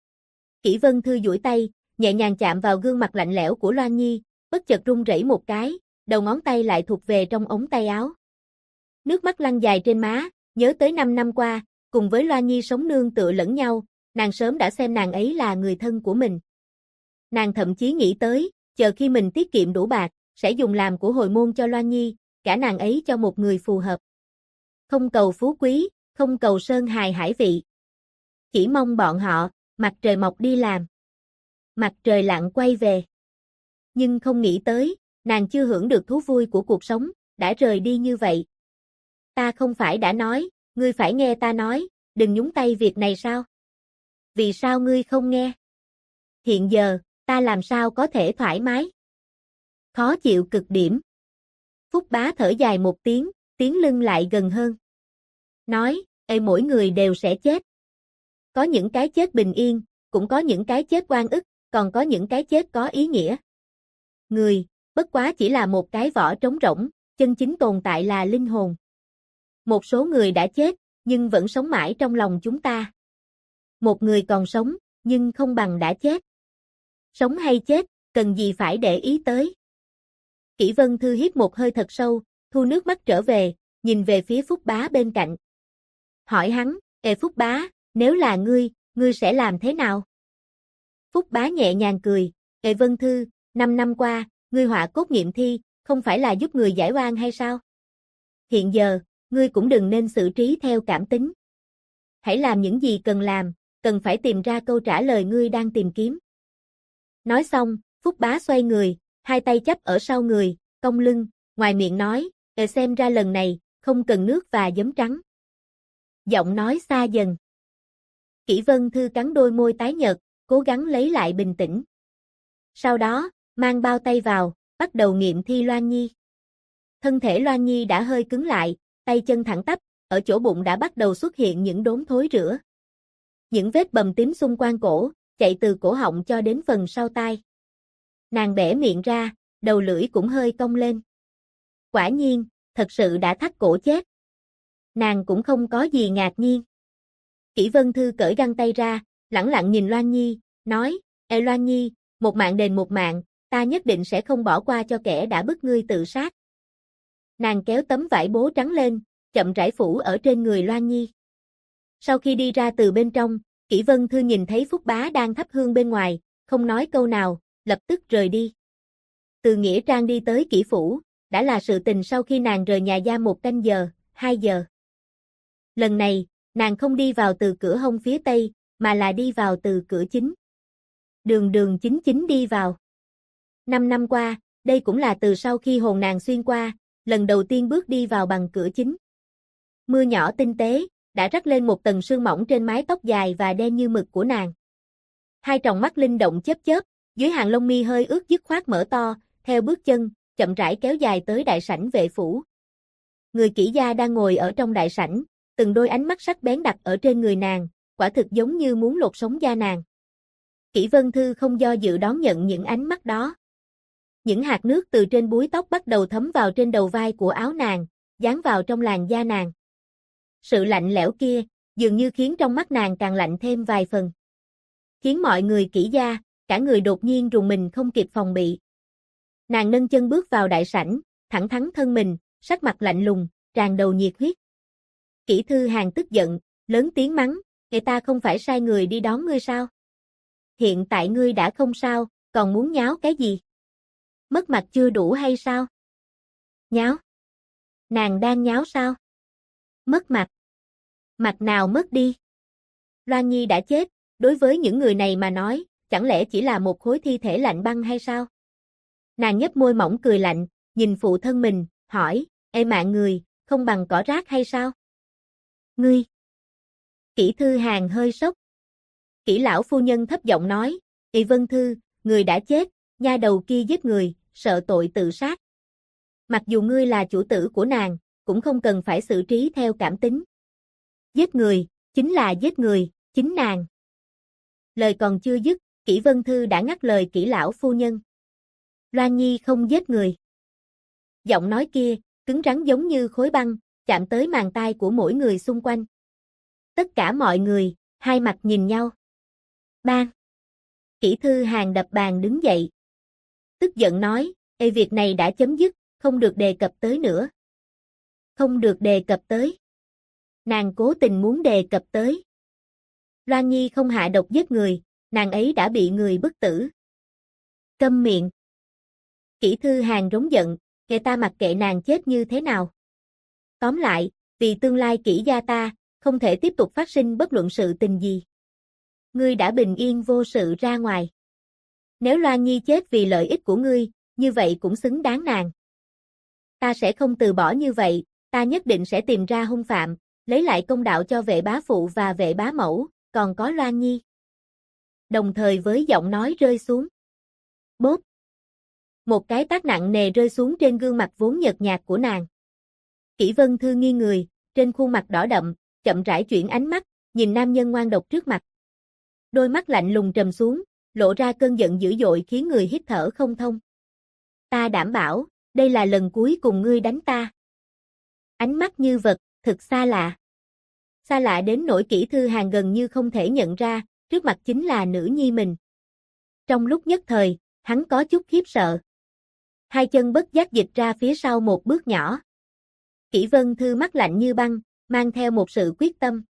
Kỷ Vân Thư duỗi tay, nhẹ nhàng chạm vào gương mặt lạnh lẽo của Loan Nhi, bất chợt run rẩy một cái, đầu ngón tay lại thuộc về trong ống tay áo. Nước mắt lăn dài trên má, nhớ tới 5 năm qua, cùng với Loan Nhi sống nương tựa lẫn nhau, nàng sớm đã xem nàng ấy là người thân của mình. Nàng thậm chí nghĩ tới, chờ khi mình tiết kiệm đủ bạc, sẽ dùng làm của hồi môn cho Loan Nhi, cả nàng ấy cho một người phù hợp. Không cầu phú quý, không cầu sơn hài hải vị. Chỉ mong bọn họ, mặt trời mọc đi làm. Mặt trời lặn quay về. Nhưng không nghĩ tới, nàng chưa hưởng được thú vui của cuộc sống, đã rời đi như vậy. Ta không phải đã nói, ngươi phải nghe ta nói, đừng nhúng tay việc này sao? Vì sao ngươi không nghe? Hiện giờ, ta làm sao có thể thoải mái? Khó chịu cực điểm. Phúc Bá thở dài một tiếng, tiến lưng lại gần hơn. Nói, mỗi người đều sẽ chết. Có những cái chết bình yên, cũng có những cái chết oan ức, còn có những cái chết có ý nghĩa. Người, bất quá chỉ là một cái vỏ trống rỗng, chân chính tồn tại là linh hồn. Một số người đã chết, nhưng vẫn sống mãi trong lòng chúng ta. Một người còn sống, nhưng không bằng đã chết. Sống hay chết, cần gì phải để ý tới. Kỷ Vân Thư hít một hơi thật sâu, thu nước mắt trở về, nhìn về phía Phúc Bá bên cạnh. Hỏi hắn, Phúc Bá, nếu là ngươi sẽ làm thế nào? Phúc Bá nhẹ nhàng cười, Vân Thư, 5 năm qua, ngươi họa cốt nghiệm thi, không phải là giúp người giải oan hay sao? Hiện giờ, ngươi cũng đừng nên xử trí theo cảm tính. Hãy làm những gì cần làm, cần phải tìm ra câu trả lời ngươi đang tìm kiếm. Nói xong, Phúc Bá xoay người, hai tay chắp ở sau người, cong lưng, ngoài miệng nói, xem ra lần này, không cần nước và giấm trắng. Giọng nói xa dần. Kỷ Vân Thư cắn đôi môi tái nhợt, cố gắng lấy lại bình tĩnh. Sau đó, mang bao tay vào, bắt đầu nghiệm thi Loan Nhi. Thân thể Loan Nhi đã hơi cứng lại, tay chân thẳng tắp, ở chỗ bụng đã bắt đầu xuất hiện những đốm thối rữa. Những vết bầm tím xung quanh cổ, chạy từ cổ họng cho đến phần sau tai. Nàng bẻ miệng ra, đầu lưỡi cũng hơi cong lên. Quả nhiên, thật sự đã thắt cổ chết. Nàng cũng không có gì ngạc nhiên. Kỷ Vân Thư cởi găng tay ra, lẳng lặng nhìn Loan Nhi, nói, Ê Loan Nhi, một mạng đền một mạng, ta nhất định sẽ không bỏ qua cho kẻ đã bức ngươi tự sát. Nàng kéo tấm vải bố trắng lên, chậm rãi phủ ở trên người Loan Nhi. Sau khi đi ra từ bên trong, Kỷ Vân Thư nhìn thấy Phúc Bá đang thắp hương bên ngoài, không nói câu nào, lập tức rời đi. Từ Nghĩa Trang đi tới Kỷ Phủ, đã là sự tình sau khi nàng rời nhà gia 1 canh giờ, 2 giờ. Lần này, nàng không đi vào từ cửa hông phía tây, mà là đi vào từ cửa chính. Đường đường chính chính đi vào. 5 năm qua, đây cũng là từ sau khi hồn nàng xuyên qua, lần đầu tiên bước đi vào bằng cửa chính. Mưa nhỏ tinh tế, đã rắc lên một tầng sương mỏng trên mái tóc dài và đen như mực của nàng. Hai tròng mắt linh động chớp chớp, dưới hàng lông mi hơi ướt dứt khoát mở to, theo bước chân, chậm rãi kéo dài tới đại sảnh vệ phủ. Người kỹ gia đang ngồi ở trong đại sảnh, từng đôi ánh mắt sắc bén đặt ở trên người nàng, quả thực giống như muốn lột sống da nàng. Kỷ Vân Thư không do dự đón nhận những ánh mắt đó. Những hạt nước từ trên búi tóc bắt đầu thấm vào trên đầu vai của áo nàng, dán vào trong làn da nàng. Sự lạnh lẽo kia, dường như khiến trong mắt nàng càng lạnh thêm vài phần. Khiến mọi người kỹ gia, cả người đột nhiên rùng mình không kịp phòng bị. Nàng nâng chân bước vào đại sảnh, thẳng thắn thân mình, sắc mặt lạnh lùng, tràn đầu nhiệt huyết. Kỷ Thư Hàn tức giận, lớn tiếng mắng, người ta không phải sai người đi đón ngươi sao? Hiện tại ngươi đã không sao, còn muốn nháo cái gì? Mất mặt chưa đủ hay sao? Nháo? Nàng đang nháo sao? Mất mặt? Mặt nào mất đi? Loan Nhi đã chết, đối với những người này mà nói, chẳng lẽ chỉ là một khối thi thể lạnh băng hay sao? Nàng nhếch môi mỏng cười lạnh, nhìn phụ thân mình, hỏi, ê mạng người, không bằng cỏ rác hay sao? Ngươi! Kỷ Thư Hàn hơi sốc. Kỷ lão phu nhân thấp giọng nói, Ê Vân Thư, người đã chết, nha đầu kia giết người, sợ tội tự sát. Mặc dù ngươi là chủ tử của nàng, cũng không cần phải xử trí theo cảm tính. Giết người, chính là giết người, chính nàng. Lời còn chưa dứt, Kỷ Vân Thư đã ngắt lời Kỷ lão phu nhân. Loan Nhi không giết người. Giọng nói kia, cứng rắn giống như khối băng, chạm tới màng tai của mỗi người xung quanh. Tất cả mọi người, hai mặt nhìn nhau. Bang! Kỷ Thư Hàn đập bàn đứng dậy. Tức giận nói, Ê việc này đã chấm dứt, không được đề cập tới nữa. Không được đề cập tới. Nàng cố tình muốn đề cập tới. Loan Nhi không hạ độc giết người, nàng ấy đã bị người bức tử. Câm miệng. Kỷ Thư Hàn rống giận, người ta mặc kệ nàng chết như thế nào. Tóm lại, vì tương lai Kỷ gia ta, không thể tiếp tục phát sinh bất luận sự tình gì. Ngươi đã bình yên vô sự ra ngoài. Nếu Loan Nhi chết vì lợi ích của ngươi, như vậy cũng xứng đáng nàng. Ta sẽ không từ bỏ như vậy, ta nhất định sẽ tìm ra hung phạm, lấy lại công đạo cho vệ bá phụ và vệ bá mẫu, còn có Loan Nhi. Đồng thời với giọng nói rơi xuống. Bốp! Một cái tát nặng nề rơi xuống trên gương mặt vốn nhợt nhạt của nàng. Kỷ Vân Thư nghiêng người, trên khuôn mặt đỏ đậm, chậm rãi chuyển ánh mắt, nhìn nam nhân ngoan độc trước mặt. Đôi mắt lạnh lùng trầm xuống, lộ ra cơn giận dữ dội khiến người hít thở không thông. Ta đảm bảo, đây là lần cuối cùng ngươi đánh ta. Ánh mắt như vật, thực xa lạ. Xa lạ đến nỗi Kỷ Thư Hàn gần như không thể nhận ra, trước mặt chính là nữ nhi mình. Trong lúc nhất thời, hắn có chút khiếp sợ. Hai chân bất giác dịch ra phía sau một bước nhỏ. Kỷ Vân Thư mắt lạnh như băng, mang theo một sự quyết tâm.